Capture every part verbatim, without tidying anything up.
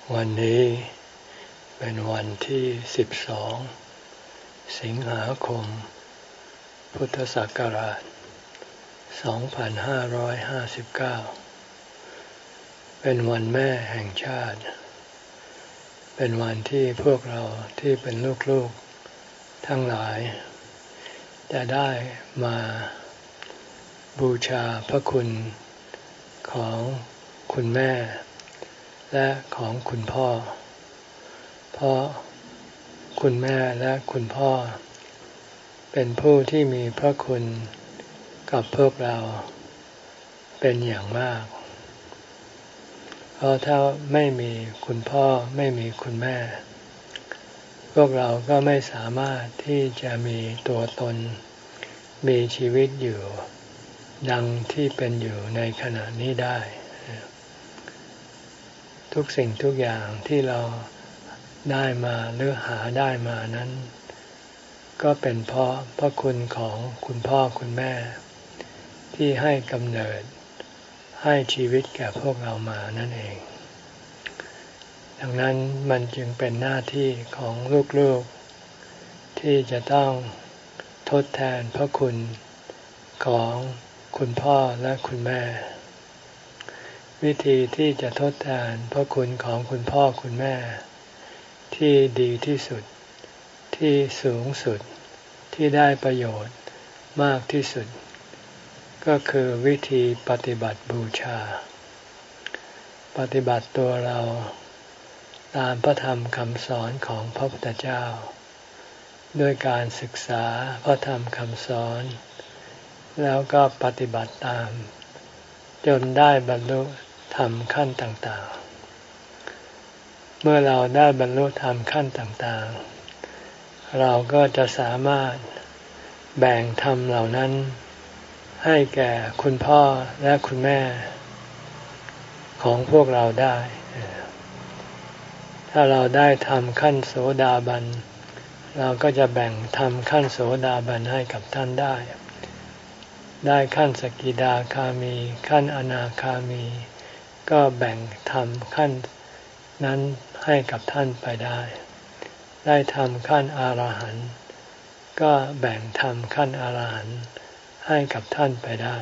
วันนี้เป็นวันที่สิบสองสิงหาคมพุทธศักราชสองพันห้าร้อยห้าสิบเก้าเป็นวันแม่แห่งชาติเป็นวันที่พวกเราที่เป็นลูกๆทั้งหลายจะได้มาบูชาพระคุณของคุณแม่และของคุณพ่อเพราะคุณแม่และคุณพ่อเป็นผู้ที่มีพระคุณกับพวกเราเป็นอย่างมากเพราะถ้าไม่มีคุณพ่อไม่มีคุณแม่พวกเราก็ไม่สามารถที่จะมีตัวตนมีชีวิตอยู่ดังที่เป็นอยู่ในขณะนี้ได้ทุกสิ่งทุกอย่างที่เราได้มาหรือหาได้มานั้นก็เป็นเพราะพระคุณของคุณพ่อคุณแม่ที่ให้กำเนิดให้ชีวิตแก่พวกเรามานั่นเองดังนั้นมันจึงเป็นหน้าที่ของลูกๆที่จะต้องทดแทนพระคุณของคุณพ่อและคุณแม่วิธีที่จะทดแทนพระคุณของคุณพ่อคุณแม่ที่ดีที่สุดที่สูงสุดที่ได้ประโยชน์มากที่สุดก็คือวิธีปฏิบัติบูชาปฏิบัติตัวเราตามพระธรรมคำสอนของพระพุทธเจ้าด้วยการศึกษาพระธรรมคำสอนแล้วก็ปฏิบัติตามจนได้บรรลุธรรมขั้นต่างๆเมื่อเราได้บรรลุธรรมขั้นต่างๆเราก็จะสามารถแบ่งธรรมเหล่านั้นให้แก่คุณพ่อและคุณแม่ของพวกเราได้ถ้าเราได้ธรรมขั้นโสดาบันเราก็จะแบ่งธรรมขั้นโสดาบันให้กับท่านได้ได้ขั้นสกิทาคามีขั้นอนาคามีก็แบ่งธรรมขั้นนั้นให้กับท่านไปได้ได้ธรรมขั้นอรหันต์ก็แบ่งธรรมขั้นอรหันต์ให้กับท่านไปได้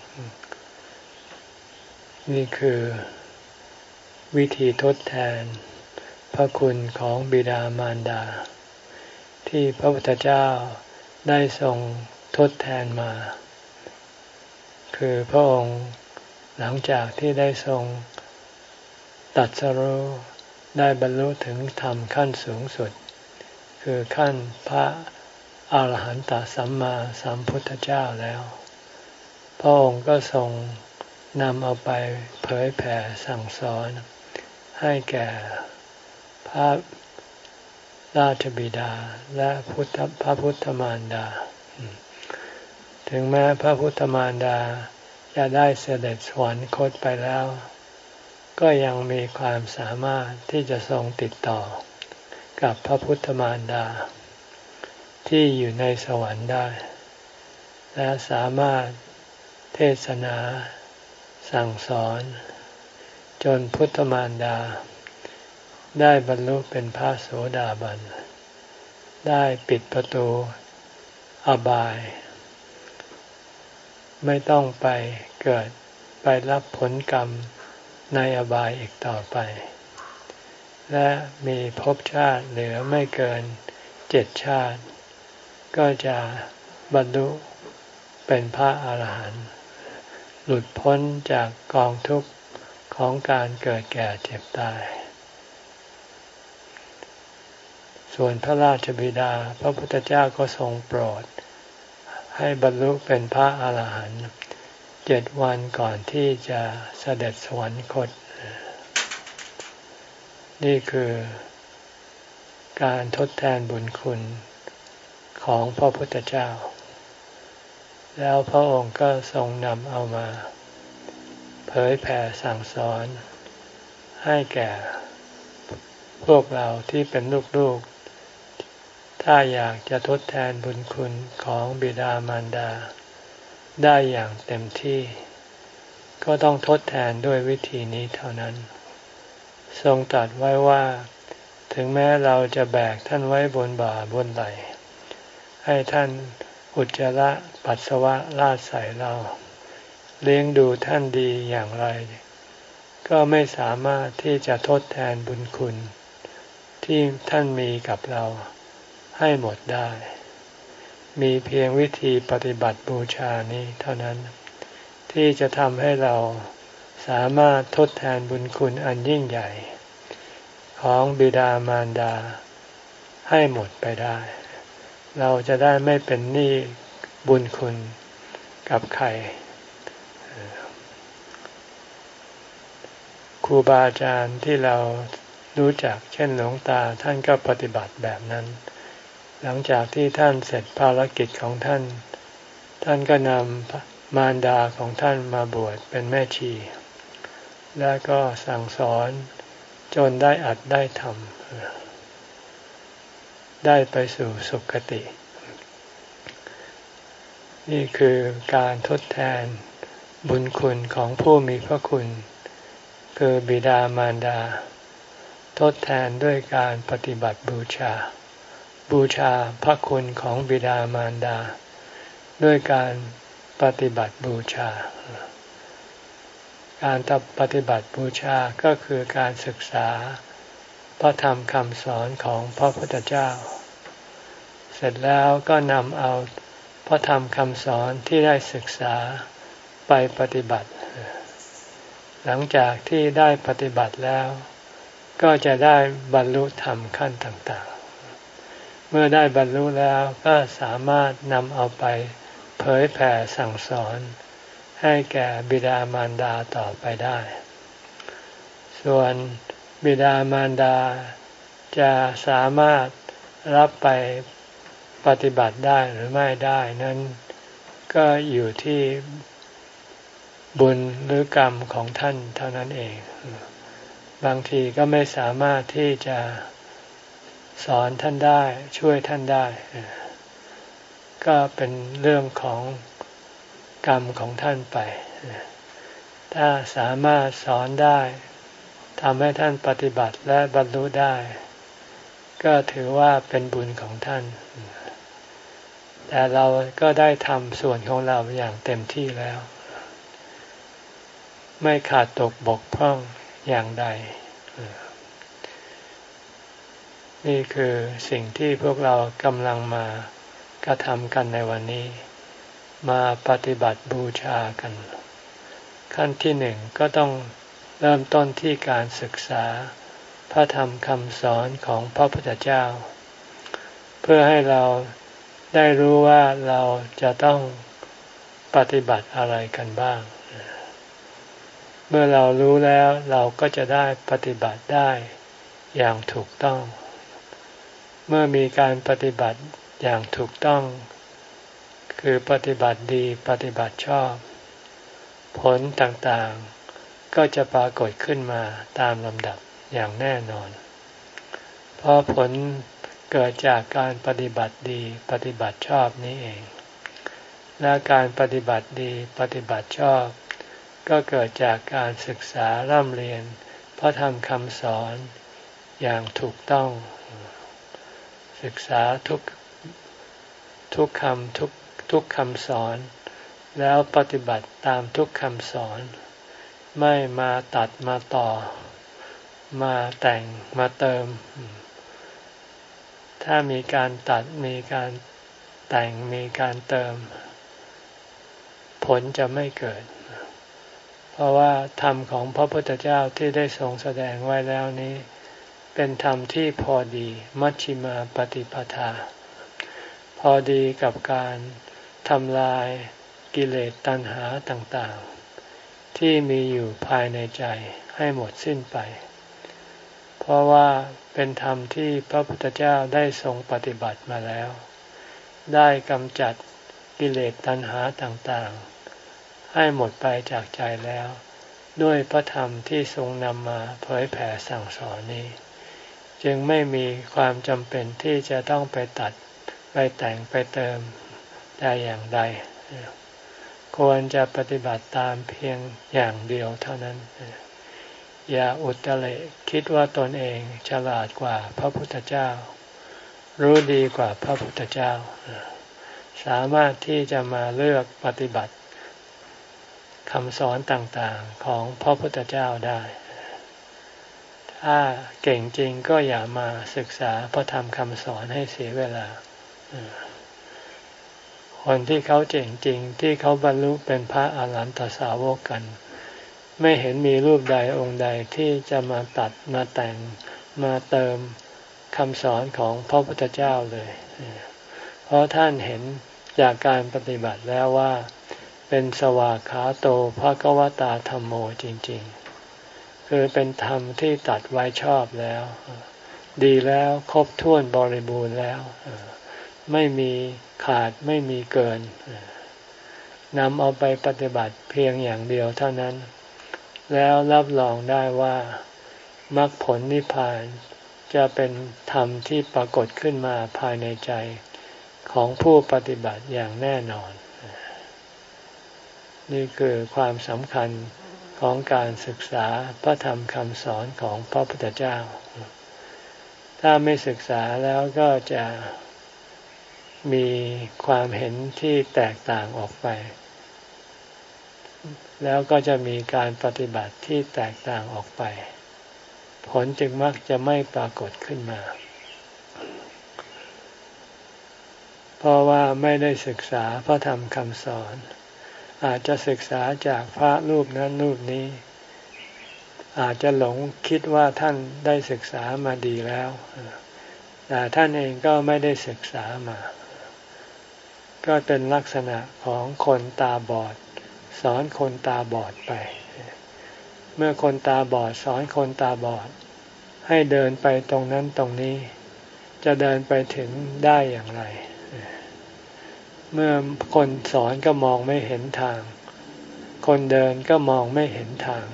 นี่คือวิธีทดแทนพระคุณของบิดามารดาที่พระพุทธเจ้าได้ทรงทดแทนมาคือพระองค์หลังจากที่ได้ทรงตรัสรู้ได้บรรลุถึงธรรมขั้นสูงสุดคือขั้นพระอาหารหันตสัมมาสัมพุทธเจ้าแล้วพระองค์ก็ทรงนำเอาไปเผยแผ่สั่งสอนให้แก่พระราชบิดาและพุทธพระพุทธมารดาถึงแม้พระพุทธมารดาจะได้เสด็จสวรรคตไปแล้วก็ยังมีความสามารถที่จะทรงติดต่อกับพระพุทธมารดาที่อยู่ในสวรรค์ได้และสามารถเทศนาสั่งสอนจนพุทธมารดาได้บรรลุเป็นพระโสดาบันได้ปิดประตูอบายไม่ต้องไปเกิดไปรับผลกรรมในอบายอีกต่อไปและมีภพชาติเหลือไม่เกินเจ็ดชาติก็จะบรรลุเป็นพระอาหารหันต์หลุดพ้นจากกองทุกข์ของการเกิดแก่เจ็บตายส่วนพระราชบิดาพระพุทธเจ้าก็ทรงโปรดให้บรรลุเป็นพระอาหารหันต์เจ็ดวันก่อนที่จะเสด็จสวรรคตนี่คือการทดแทนบุญคุณของพระพุทธเจ้าแล้วพระองค์ก็ทรงนำเอามาเผยแผ่สั่งสอนให้แก่พวกเราที่เป็นลูกๆถ้าอยากจะทดแทนบุญคุณของบิดามารดาได้อย่างเต็มที่ก็ต้องทดแทนด้วยวิธีนี้เท่านั้น เพทรงตรัสไว้ว่าถึงแม้เราจะแบกท่านไว้บนบ่าบนไหล่ให้ท่านอุจจาระปัสสาวะราดใส่เราเลี้ยงดูท่านดีอย่างไรก็ไม่สามารถที่จะทดแทนบุญคุณที่ท่านมีกับเราให้หมดได้มีเพียงวิธีปฏิบัติบูชานี้เท่านั้นที่จะทำให้เราสามารถทดแทนบุญคุณอันยิ่งใหญ่ของบิดามารดาให้หมดไปได้เราจะได้ไม่เป็นหนี้บุญคุณกับใครครูบาอาจารย์ที่เรารู้จักเช่นหลวงตาท่านก็ปฏิบัติแบบนั้นหลังจากที่ท่านเสร็จภารกิจของท่านท่านก็นำมารดาของท่านมาบวชเป็นแม่ชีแล้วก็สั่งสอนจนได้อัดได้ทำได้ไปสู่สุคติ นี่คือการทดแทนบุญคุณของผู้มีพระคุณคือบิดามารดาทดแทนด้วยการปฏิบัติบูชาบูชาพระคุณของบิดามารดาด้วยการปฏิบัติบูชาการปฏิบัติบูชาก็คือการศึกษาพระธรรมคำสอนของพระพุทธเจ้าเสร็จแล้วก็นำเอาพระธรรมคำสอนที่ได้ศึกษาไปปฏิบัติหลังจากที่ได้ปฏิบัติแล้วก็จะได้บรรลุธรรมขั้นต่างๆเมื่อได้บรรลุแล้วก็สามารถนำเอาไปเผยแผ่สั่งสอนให้แก่บิดามารดาต่อไปได้ส่วนบิดามารดาจะสามารถรับไปปฏิบัติได้หรือไม่ได้นั้นก็อยู่ที่บุญหรือกรรมของท่านเท่านั้นเองบางทีก็ไม่สามารถที่จะสอนท่านได้ช่วยท่านได้ก็เป็นเรื่องของกรรมของท่านไปถ้าสามารถสอนได้ทำให้ท่านปฏิบัติและบรรลุได้ก็ถือว่าเป็นบุญของท่านแต่เราก็ได้ทำส่วนของเราอย่างเต็มที่แล้วไม่ขาดตกบกพร่องอย่างใดนี่คือสิ่งที่พวกเรากำลังมากระทำกันในวันนี้มาปฏิบัติบูชากันขั้นที่หนึ่งก็ต้องเริ่มต้นที่การศึกษาพระธรรมคำสอนของพระพุทธเจ้าเพื่อให้เราได้รู้ว่าเราจะต้องปฏิบัติอะไรกันบ้างเมื่อเรารู้แล้วเราก็จะได้ปฏิบัติได้อย่างถูกต้องเมื่อมีการปฏิบัติอย่างถูกต้องคือปฏิบัติดีปฏิบัติชอบผลต่างๆก็จะปรากฏขึ้นมาตามลำดับอย่างแน่นอนเพราะผลเกิดจากการปฏิบัติดีปฏิบัติชอบนี้เองและการปฏิบัติดีปฏิบัติชอบก็เกิดจากการศึกษาร่ำเรียนพระธรรมคำสอนอย่างถูกต้องศึกษาทุกทุกคำทุกทุกคำสอนแล้วปฏิบัติตามทุกคำสอนไม่มาตัดมาต่อมาแต่งมาเติมถ้ามีการตัดมีการแต่งมีการเติมผลจะไม่เกิดเพราะว่าธรรมของพระพุทธเจ้าที่ได้ทรงแสดงไว้แล้วนี้เป็นธรรมที่พอดีมัชฌิมาปฏิปทาพอดีกับการทำลายกิเลสตัณหาต่างๆที่มีอยู่ภายในใจให้หมดสิ้นไปเพราะว่าเป็นธรรมที่พระพุทธเจ้าได้ทรงปฏิบัติมาแล้วได้กำจัดกิเลสตัณหาต่างๆให้หมดไปจากใจแล้วด้วยพระธรรมที่ทรงนำมาเผยแผ่สั่งสอนนี้จึงไม่มีความจำเป็นที่จะต้องไปตัดไปแต่งไปเติมแต่อย่างใดควรจะปฏิบัติตามเพียงอย่างเดียวเท่านั้นอย่าอุตริคิดว่าตนเองฉลาดกว่าพระพุทธเจ้ารู้ดีกว่าพระพุทธเจ้าสามารถที่จะมาเลือกปฏิบัติคำสอนต่างๆของพระพุทธเจ้าได้ถ้าเก่งจริงก็อย่ามาศึกษาพระธรรมคำสอนให้เสียเวลาคนที่เขาเจ๋งจริงที่เขาบรรลุเป็นพระอรหันตสาวกกันไม่เห็นมีรูปใดองค์ใดที่จะมาตัดมาแต่งมาเติมคำสอนของพระพุทธเจ้าเลยเพราะท่านเห็นจากการปฏิบัติแล้วว่าเป็นสวากขาโตภควตาธัมโมจริงๆคือเป็นธรรมที่ตัดไว้ชอบแล้วดีแล้วครบถ้วนบริบูรณ์แล้วไม่มีขาดไม่มีเกินนำเอาไปปฏิบัติเพียงอย่างเดียวเท่านั้นแล้วรับรองได้ว่ามรรคผลนิพพานจะเป็นธรรมที่ปรากฏขึ้นมาภายในใจของผู้ปฏิบัติอย่างแน่นอนนี่คือความสำคัญของการศึกษาพระธรรมคำสอนของพระพุทธเจ้าถ้าไม่ศึกษาแล้วก็จะมีความเห็นที่แตกต่างออกไปแล้วก็จะมีการปฏิบัติที่แตกต่างออกไปผลจึงมักจะไม่ปรากฏขึ้นมาเพราะว่าไม่ได้ศึกษาพระธรรมคำสอนอาจจะศึกษาจากพระรูปนั้นรูปนี้อาจจะหลงคิดว่าท่านได้ศึกษามาดีแล้วแต่ท่านเองก็ไม่ได้ศึกษามาก็เป็นลักษณะของคนตาบอดสอนคนตาบอดไปเมื่อคนตาบอดสอนคนตาบอดให้เดินไปตรงนั้นตรงนี้จะเดินไปถึงได้อย่างไรเมื่อคนสอนก็มองไม่เห็นทางคนเดินก็มองไม่เห็นทาง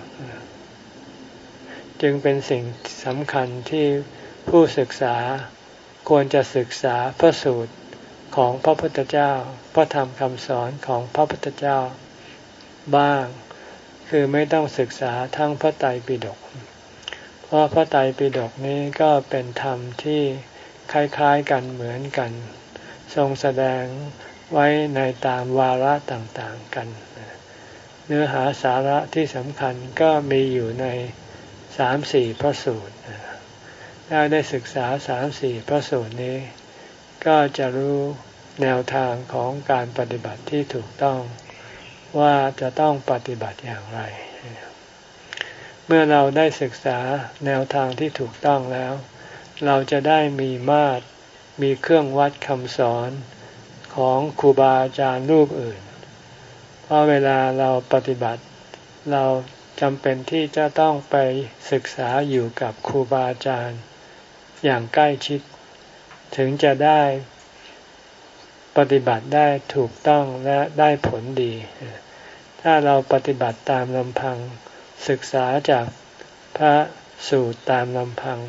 จึงเป็นสิ่งสำคัญที่ผู้ศึกษาควรจะศึกษาพระสูตรของพระพุทธเจ้าพระธรรมคำสอนของพระพุทธเจ้าบ้างคือไม่ต้องศึกษาทั้งพระไตรปิฎกเพราะพระไตรปิฎกนี้ก็เป็นธรรมที่คล้ายๆกันเหมือนกันทรงแสดงไว้ในตามวาระต่างๆกันเนื้อหาสาระที่สำคัญก็มีอยู่ในสามสี่พระสูตรถ้าได้ศึกษาสามสี่พระสูตรนี้ก็จะรู้แนวทางของการปฏิบัติที่ถูกต้องว่าจะต้องปฏิบัติอย่างไรเมื่อเราได้ศึกษาแนวทางที่ถูกต้องแล้วเราจะได้มีมาตรมีเครื่องวัดคำสอนของครูบาอาจารย์รูปอื่นเพราะเวลาเราปฏิบัติเราจำเป็นที่จะต้องไปศึกษาอยู่กับครูบาอาจารย์อย่างใกล้ชิดถึงจะได้ปฏิบัติได้ถูกต้องและได้ผลดีถ้าเราปฏิบัติตามลำพังศึกษาจากพระสูตรตามลำพัง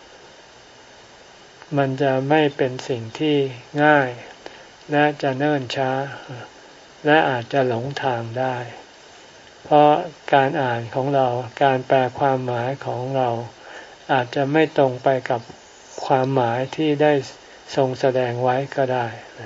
มันจะไม่เป็นสิ่งที่ง่ายและจะเนิ่นช้าและอาจจะหลงทางได้เพราะการอ่านของเราการแปลความหมายของเราอาจจะไม่ตรงไปกับความหมายที่ได้ทรงแสดงไว้ก็ได้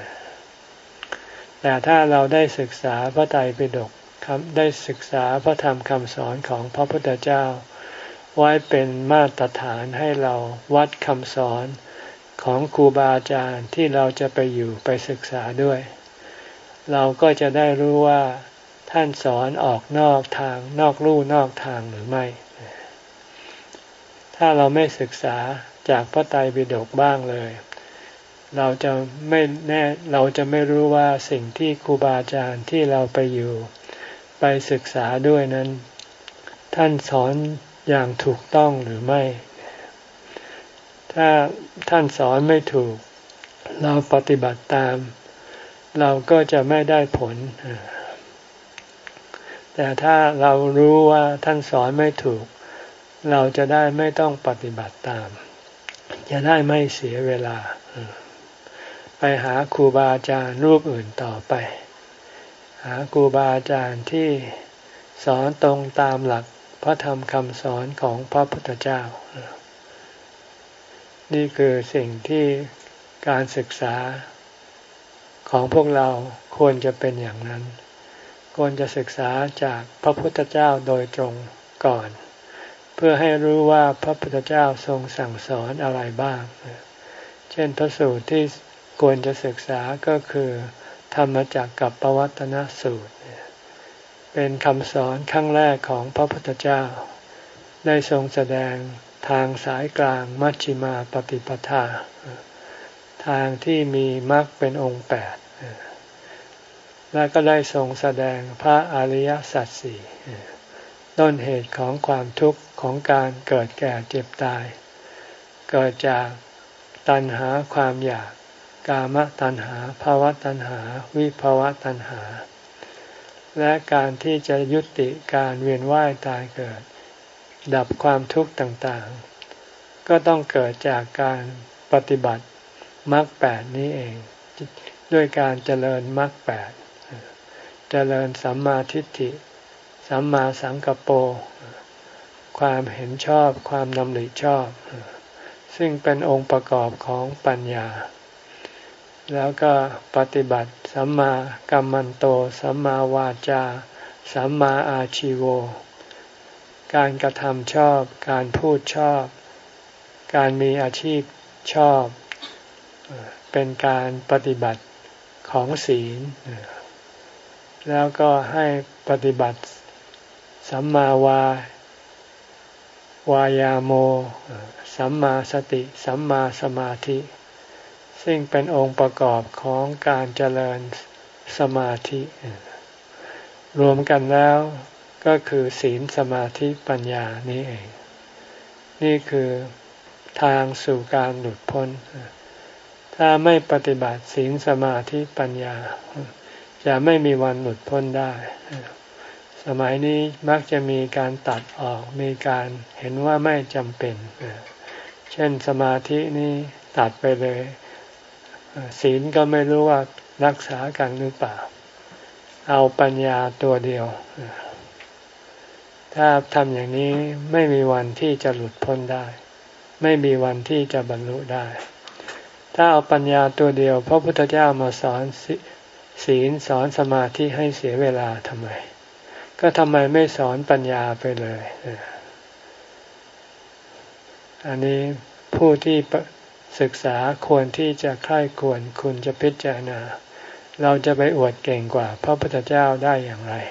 แต่ถ้าเราได้ศึกษาพระไตรปิฎกได้ศึกษาพระธรรมคำสอนของพระพุทธเจ้าไว้เป็นมาตรฐานให้เราวัดคำสอนของครูบาอาจารย์ที่เราจะไปอยู่ไปศึกษาด้วยเราก็จะได้รู้ว่าท่านสอนออกนอกทางนอกลู่นอกทางหรือไม่ถ้าเราไม่ศึกษาจากพระไตรปิฎกบ้างเลยเราจะไม่แน่เราจะไม่รู้ว่าสิ่งที่ครูบาอาจารย์ที่เราไปอยู่ไปศึกษาด้วยนั้นท่านสอนอย่างถูกต้องหรือไม่ถ้าท่านสอนไม่ถูกเราปฏิบัติตามเราก็จะไม่ได้ผลแต่ถ้าเรารู้ว่าท่านสอนไม่ถูกเราจะได้ไม่ต้องปฏิบัติตามจะได้ไม่เสียเวลาไปหาครูบาอาจารย์รูปอื่นต่อไปหาครูบาอาจารย์ที่สอนตรงตามหลักพระธรรมคำสอนของพระพุทธเจ้านี่คือสิ่งที่การศึกษาของพวกเราควรจะเป็นอย่างนั้นควรจะศึกษาจากพระพุทธเจ้าโดยตรงก่อนเพื่อให้รู้ว่าพระพุทธเจ้าทรงสั่งสอนอะไรบ้างเช่นพระสูตรที่ควรจะศึกษาก็คือธรรมจักรกับปวัตตนสูตรเป็นคำสอนครั้งแรกของพระพุทธเจ้าได้ทรงแสดงทางสายกลางมัชฌิมาปฏิปทาทางที่มีมรรคเป็นองค์แปดและก็ได้ทรงแสดงพระอริยสัจสี่ต้นเหตุของความทุกข์ของการเกิดแก่เจ็บตายเกิดจากตัณหาความอยากกามตัณหาภวตัณหาวิภวตัณหาและการที่จะยุติการเวียนว่ายตายเกิดดับความทุกข์ต่างๆก็ต้องเกิดจากการปฏิบัติมรรคแปดนี้เองด้วยการเจริญมรรคแปดเจริญสัมมาทิฏฐิสัมมาสังกัปโปความเห็นชอบความดำริชอบซึ่งเป็นองค์ประกอบของปัญญาแล้วก็ปฏิบัติสัมมากัมมันโตสัมมาวาจาสัมมาอาชีโวการกระทำชอบการพูดชอบการมีอาชีพชอบเป็นการปฏิบัติของศีลแล้วก็ให้ปฏิบัติสัมมาวาวายาโมสัมมาสติสัมมาสมาธิซึ่งเป็นองค์ประกอบของการเจริญสมาธิรวมกันแล้วก็คือศีลสมาธิปัญญานี้เองนี่คือทางสู่การหลุดพ้นถ้าไม่ปฏิบัติศีลสมาธิปัญญาจะไม่มีวันหลุดพ้นได้สมัยนี้มักจะมีการตัดออกมีการเห็นว่าไม่จำเป็นเช่นสมาธินี้ตัดไปเลยศีลก็ไม่รู้ว่ารักษากันหรือเปล่าเอาปัญญาตัวเดียวถ้าทำอย่างนี้ไม่มีวันที่จะหลุดพ้นได้ไม่มีวันที่จะบรรลุได้ถ้าเอาปัญญาตัวเดียวพระพุทธเจ้ามาสอนศีลสอนสมาธิให้เสียเวลาทำไมก็ทำไมไม่สอนปัญญาไปเลยอันนี้ผู้ที่ศึกษาควรที่จะใคร่ควรคุณจะพิจารณาเราจะไปอวดเก่งกว่าพระพุทธเจ้าได้อย่างไร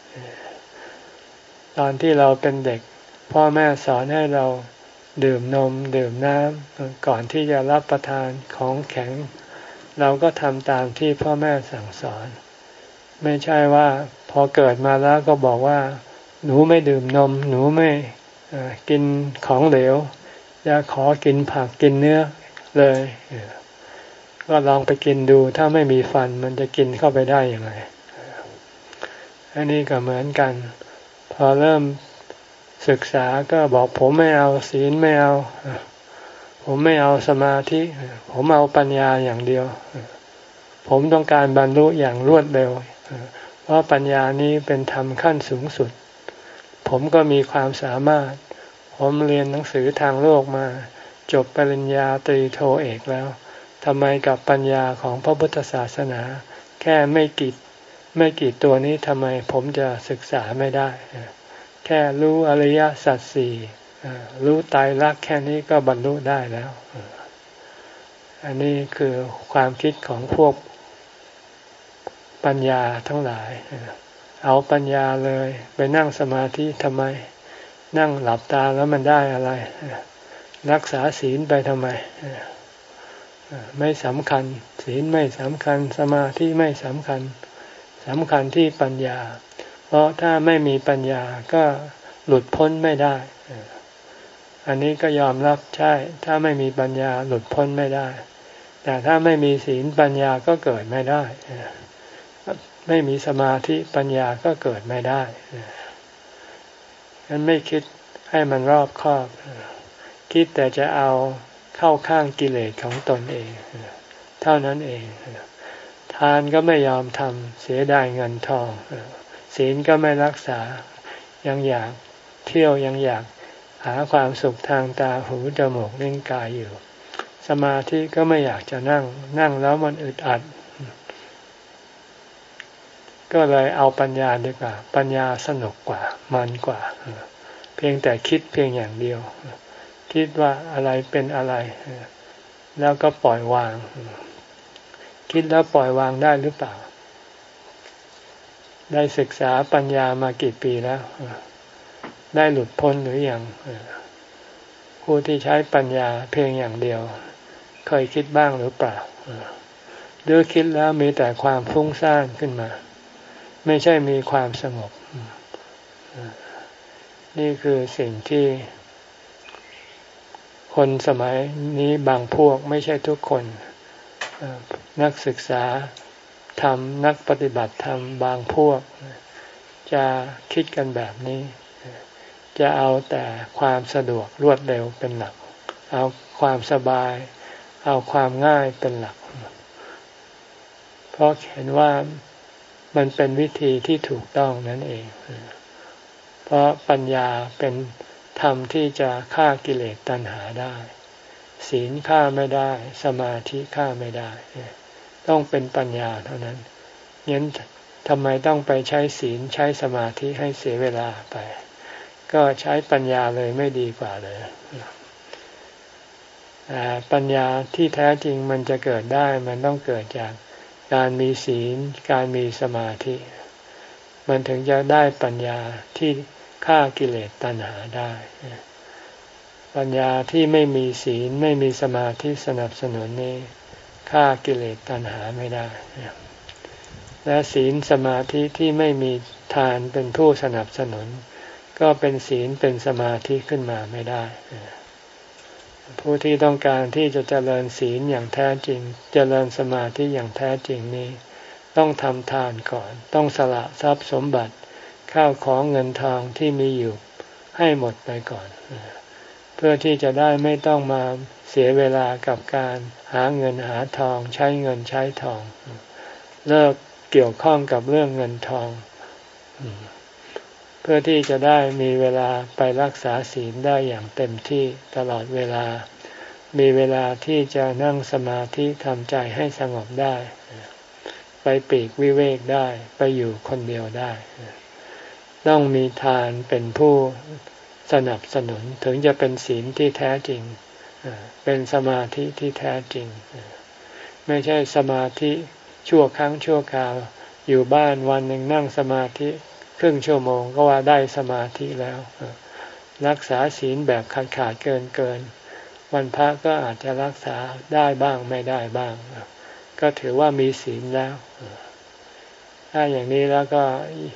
ตอนที่เราเป็นเด็กพ่อแม่สอนให้เราดื่มนมดื่มน้ำก่อนที่จะรับประทานของแข็งเราก็ทำตามที่พ่อแม่สั่งสอนไม่ใช่ว่าพอเกิดมาแล้วก็บอกว่าหนูไม่ดื่มนมหนูไม่กินของเหลวอย่าขอกินผักกินเนื้อเลยก็ลองไปกินดูถ้าไม่มีฟันมันจะกินเข้าไปได้อย่างไรอันนี้ก็เหมือนกันพอเริ่มศึกษาก็บอกผมไม่เอาศีลไม่เอาผมไม่เอาสมาธิผมเอาปัญญาอย่างเดียวผมต้องการบรรลุอย่างรวดเร็วเพราะปัญญานี้เป็นธรรมขั้นสูงสุดผมก็มีความสามารถผมเรียนหนังสือทางโลกมาจบปริญญาตรีโทเอกแล้วทำไมกับปัญญาของพระพุทธศาสนาแค่ไม่กี่ไม่กี่ตัวนี้ทำไมผมจะศึกษาไม่ได้แค่รู้อริยสัจสี่รู้ไตรลักษณ์แค่นี้ก็บรรลุได้แล้วอันนี้คือความคิดของพวกปัญญาทั้งหลายเอาปัญญาเลยไปนั่งสมาธิทำไมนั่งหลับตาแล้วมันได้อะไรรักษาศีลไปทำไมไม่สำคัญศีลไม่สำคัญสมาธิไม่สำคัญสำคัญที่ปัญญาเพราะถ้าไม่มีปัญญาก็หลุดพ้นไม่ได้อันนี้ก็ยอมรับใช่ถ้าไม่มีปัญญาหลุดพ้นไม่ได้แต่ถ้าไม่มีศีลปัญญาก็เกิดไม่ได้ไม่มีสมาธิปัญญาก็เกิดไม่ได้งั้นไม่คิดให้มันรอบคอบคิดแต่จะเอาเข้าข้างกิเลสของตนเองเท่านั้นเองทานก็ไม่ยอมทำเสียดายเงินทองศีลก็ไม่รักษายังอยากเที่ยวยังอยากหาความสุขทางตาหูจมูกลิ้นกายอยู่สมาธิก็ไม่อยากจะนั่งนั่งแล้วมันอึดอัดก็เลยเอาปัญญาดีกว่าปัญญาสนุกกว่ามันกว่าเพียงแต่คิดเพียงอย่างเดียวคิดว่าอะไรเป็นอะไรแล้วก็ปล่อยวางคิดแล้วปล่อยวางได้หรือเปล่าได้ศึกษาปัญญามากี่ปีแล้วได้หลุดพ้นหรือยังผู้ที่ใช้ปัญญาเพียงอย่างเดียวเคยคิดบ้างหรือเปล่าหรือคิดแล้วมีแต่ความฟุ้งซ่านขึ้นมาไม่ใช่มีความสงบนี่คือสิ่งที่คนสมัยนี้บางพวกไม่ใช่ทุกคนนักศึกษาธรรมนักปฏิบัติธรรมบางพวกจะคิดกันแบบนี้จะเอาแต่ความสะดวกรวดเร็วเป็นหลักเอาความสบายเอาความง่ายเป็นหลักเพราะเห็นว่ามันเป็นวิธีที่ถูกต้องนั่นเองเพราะปัญญาเป็นธรรมที่จะฆ่ากิเลสตัณหาได้ศีลฆ่าไม่ได้สมาธิฆ่าไม่ได้ต้องเป็นปัญญาเท่านั้นงั้นทำไมต้องไปใช้ศีลใช้สมาธิให้เสียเวลาไปก็ใช้ปัญญาเลยไม่ดีกว่าเลยปัญญาที่แท้จริงมันจะเกิดได้มันต้องเกิดจากการมีศีลการมีสมาธิมันถึงจะได้ปัญญาที่ฆ่ากิเลสตัณหาได้ปัญญาที่ไม่มีศีลไม่มีสมาธิสนับสนุนนี้ฆ่ากิเลสตัณหาไม่ได้และศีลสมาธิที่ไม่มีทานเป็นผู้สนับสนุนก็เป็นศีลเป็นสมาธิขึ้นมาไม่ได้ผู้ที่ต้องการที่จะเจริญศีลอย่างแท้จริงเจริญสมาธิอย่างแท้จริงนี้ต้องทำทานก่อนต้องสละทรัพย์สมบัติข้าวของเงินทองที่มีอยู่ให้หมดไปก่อนเพื่อที่จะได้ไม่ต้องมาเสียเวลากับการหาเงินหาทองใช้เงินใช้ทองเลิกเกี่ยวข้องกับเรื่องเงินทองเพื่อที่จะได้มีเวลาไปรักษาศีลได้อย่างเต็มที่ตลอดเวลามีเวลาที่จะนั่งสมาธิทำใจให้สงบได้ไปปีกวิเวกได้ไปอยู่คนเดียวได้ต้องมีทานเป็นผู้สนับสนุนถึงจะเป็นศีลที่แท้จริงเป็นสมาธิที่แท้จริงไม่ใช่สมาธิชั่วครั้งชั่วคราวอยู่บ้านวันหนึ่งนั่งสมาธิครึ่งชั่วโมงก็ว่าได้สมาธิแล้วรักษาศีลแบบขาดขาดเกินเกินวันพระก็อาจจะรักษาได้บ้างไม่ได้บ้างก็ถือว่ามีศีลแล้วถ้าอย่างนี้แล้วก็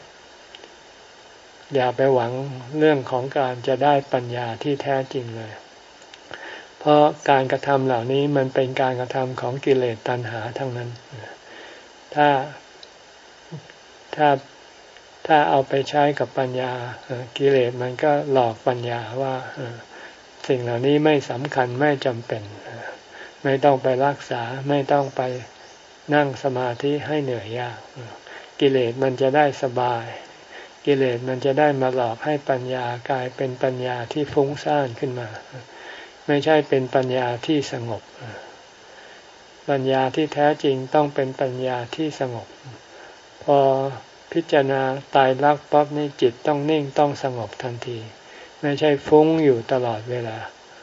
อย่าไปหวังเรื่องของการจะได้ปัญญาที่แท้จริงเลยเพราะการกระทำเหล่านี้มันเป็นการกระทำของกิเลสตัณหาทั้งนั้นถ้าถ้าถ้าเอาไปใช้กับปัญญากิเลสมันก็หลอกปัญญาว่าสิ่งเหล่านี้ไม่สำคัญไม่จำเป็นไม่ต้องไปรักษาไม่ต้องไปนั่งสมาธิให้เหนื่อยยากกิเลสมันจะได้สบายกิเลสมันจะได้มาหลอกให้ปัญญากลายเป็นปัญญาที่ฟุ้งซ่านขึ้นมาไม่ใช่เป็นปัญญาที่สงบปัญญาที่แท้จริงต้องเป็นปัญญาที่สงบพอพิจารณาตายรักปั๊บนี่จิตต้องนิ่งต้องสงบทันทีไม่ใช่ฟุ้งอยู่ตลอดเวลา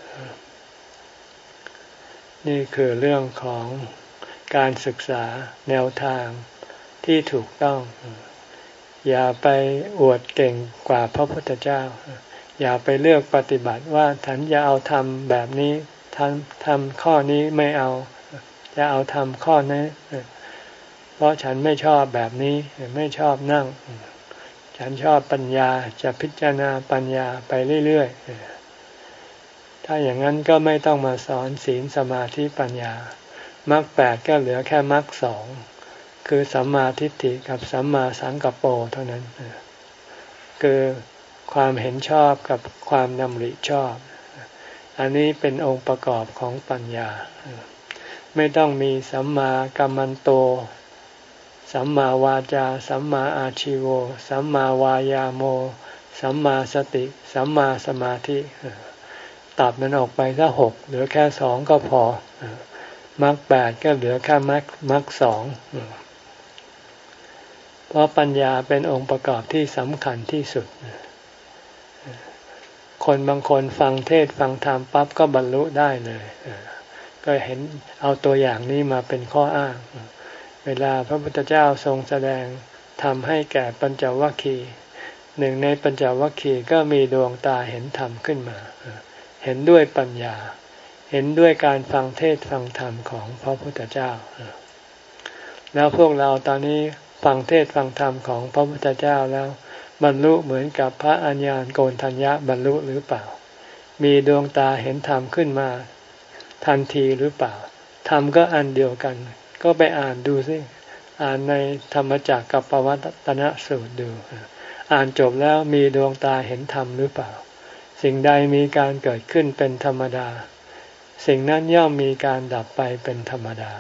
นี่คือเรื่องของการศึกษาแนวทางที่ถูกต้องอย่าไปอวดเก่งกว่าพระพุทธเจ้าอย่าไปเลือกปฏิบัติว่าฉันจะเอาทำแบบนี้ทำทำข้อนี้ไม่เอาจะเอาทำข้อนี้เพราะฉันไม่ชอบแบบนี้ไม่ชอบนั่งฉันชอบปัญญาจะพิจารณาปัญญาไปเรื่อยๆถ้าอย่างนั้นก็ไม่ต้องมาสอนศีลสมาธิปัญญามรรคแปดก็เหลือแค่มรรคสองคือสัมมาทิฏฐิกับสัมมาสังกัปโปเท่านั้นคือความเห็นชอบกับความดำริชอบอันนี้เป็นองค์ประกอบของปัญญาไม่ต้องมีสัมมากัมมันโตสัมมาวาจาสัมมาอาชีโวสัมมาวายาโมสัมมาสติสัมมาสมาธิตัดมันออกไปถ้าหกเหลือแค่สองก็พอมรรคแปดก็เหลือแค่มรรคมรรคสองเพราะปัญญาเป็นองค์ประกอบที่สำคัญที่สุดคนบางคนฟังเทศฟังธรรมปั๊บก็บรรลุได้เลยก็เห็นเอาตัวอย่างนี้มาเป็นข้ออ้างเวลาพระพุทธเจ้าทรงแสดงธรรมให้แก่ปัญจวัคคีย์หนึ่งในปัญจวัคคีย์ก็มีดวงตาเห็นธรรมขึ้นมาเห็นด้วยปัญญาเห็นด้วยการฟังเทศฟังธรรมของพระพุทธเจ้าแล้วพวกเราตอนนี้ฟังเทศฟังธรรมของพระพุทธเจ้าแล้วบรรลุเหมือนกับพระอัญญาณโกณฑัญญะบรรลุหรือเปล่ามีดวงตาเห็นธรรมขึ้นมาทันทีหรือเปล่าธรรมก็อันเดียวกันก็ไปอ่านดูสิอ่านในธรรมจักรกับปวัตตนสูตรดูอ่านจบแล้วมีดวงตาเห็นธรรมหรือเปล่าสิ่งใดมีการเกิดขึ้นเป็นธรรมดาสิ่งนั้นย่อมมีการดับไปเป็นธรรมดา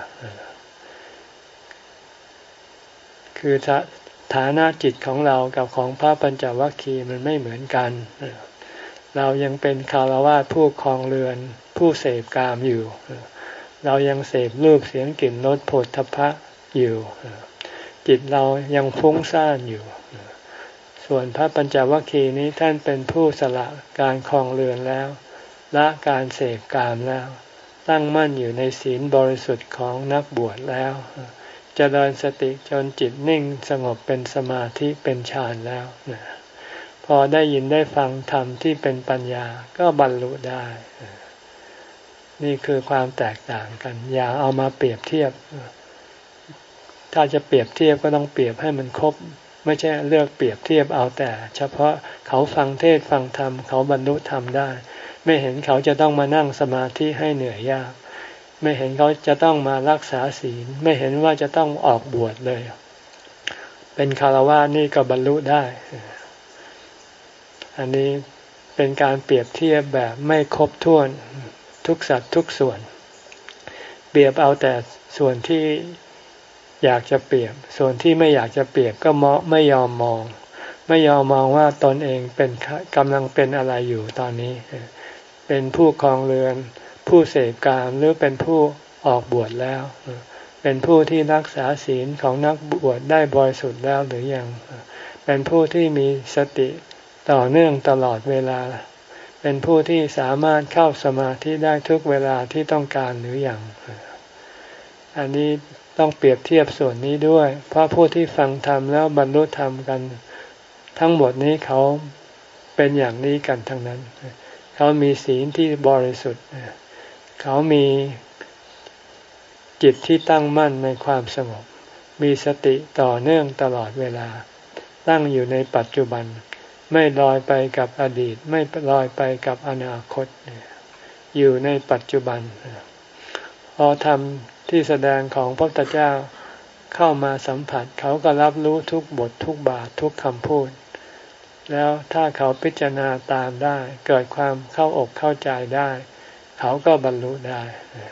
คือฐานะจิตของเรากับของพระปัญจวัคคีย์มันไม่เหมือนกันเรายังเป็นคฤหัสถ์ผู้ครองเรือนผู้เสพกามอยู่เรายังเสพรูปเสียงกลิ่นรสโผฏฐัพพะอยู่จิตเรายังฟุ้งซ่านอยู่ส่วนพระปัญจวัคคีย์นี้ท่านเป็นผู้สละการครองเรือนแล้วละการเสพกามแล้วตั้งมั่นอยู่ในศีลบริสุทธิ์ของนักบวชแล้วเจริญสติจนจิตนิ่งสงบเป็นสมาธิเป็นฌานแล้วพอได้ยินได้ฟังธรรมที่เป็นปัญญาก็บรรลุได้นี่คือความแตกต่างกันอย่าเอามาเปรียบเทียบถ้าจะเปรียบเทียบก็ต้องเปรียบให้มันครบไม่ใช่เลือกเปรียบเทียบเอาแต่เฉพาะเขาฟังเทศฟังธรรมเขาบรรลุธรรมได้ไม่เห็นเขาจะต้องมานั่งสมาธิให้เหนื่อยยากไม่เห็นเขาจะต้องมารักษาศีลไม่เห็นว่าจะต้องออกบวชเลยเป็นฆราวาสนี่ก็บรรลุได้อันนี้เป็นการเปรียบเทียบแบบไม่ครบถ้วนทุกสัตว์ทุกส่วนเปรียบเอาแต่ส่วนที่อยากจะเปรียบส่วนที่ไม่อยากจะเปรียบก็มองไม่ยอมมองไม่ยอมมองว่าตนเองเป็นกำลังเป็นอะไรอยู่ตอนนี้เป็นผู้ครองเรือนผู้เสพกามหรือเป็นผู้ออกบวชแล้วเป็นผู้ที่รักษาศีลของนักบวชได้บริสุทธิ์แล้วหรือยังเป็นผู้ที่มีสติต่อเนื่องตลอดเวลาเป็นผู้ที่สามารถเข้าสมาธิได้ทุกเวลาที่ต้องการหรือยังอันนี้ต้องเปรียบเทียบส่วนนี้ด้วยเพราะผู้ที่ฟังธรรมแล้วบรรลุธรรมกันทั้งหมดนี้เขาเป็นอย่างนี้กันทั้งนั้นเขามีศีลที่บริสุทธิ์เขามีจิตที่ตั้งมั่นในความสงบมีสติต่อเนื่องตลอดเวลาตั้งอยู่ในปัจจุบันไม่ลอยไปกับอดีตไม่ลอยไปกับอนาคตอยู่ในปัจจุบันพอธรรมที่แสดงของพระพุทธเจ้าเข้ามาสัมผัสเขาก็รับรู้ทุกบททุกบาททุกคำพูดแล้วถ้าเขาพิจารณาตามได้เกิดความเข้าอกเข้าใจได้เขาก็บรรลุได้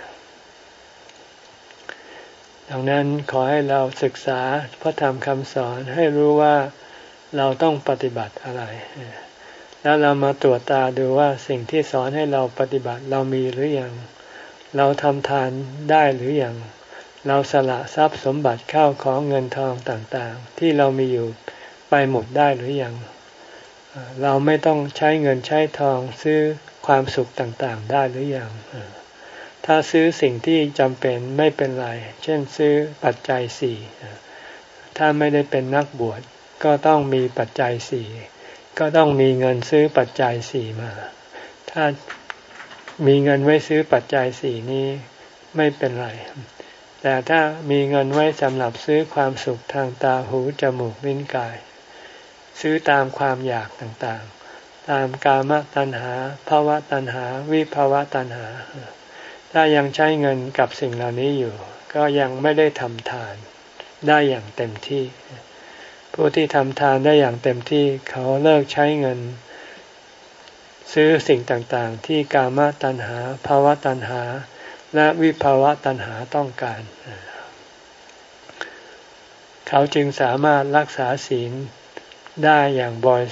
ดังนั้นขอให้เราศึกษาพระธรรมคำสอนให้รู้ว่าเราต้องปฏิบัติอะไรแล้วเรามาตรวจตาดูว่าสิ่งที่สอนให้เราปฏิบัติเรามีหรือยังเราทำทานได้หรือยังเราสละทรัพย์สมบัติข้าวของเงินทองต่างๆที่เรามีอยู่ไปหมดได้หรือยังเราไม่ต้องใช้เงินใช้ทองซื้อความสุขต่างๆได้หรือยังถ้าซื้อสิ่งที่จำเป็นไม่เป็นไรเช่นซื้อปัจจัยสี่ถ้าไม่ได้เป็นนักบวชก็ต้องมีปัจจัยสี่ก็ต้องมีเงินซื้อปัจจัยสี่มาถ้ามีเงินไว้ซื้อปัจจัยสี่นี้ไม่เป็นไรแต่ถ้ามีเงินไว้สำหรับซื้อความสุขทางตาหูจมูกลิ้นกายซื้อตามความอยากต่างๆตามกามตัณหาภวตัณหาวิภวตัณหาถ้ายังใช้เงินกับสิ่งเหล่านี้อยู่ก็ยังไม่ได้ทำทานได้อย่างเต็มที่ผู้ที่ทำทานได้อย่างเต็มที่เขาเลิกใช้เงินซื้อสิ่งต่างๆที่กามตัณหาภวตัณหาและวิภวตัณหาต้องการเขาจึงสามารถรักษาศีลได้อย่างบริสุทธิ์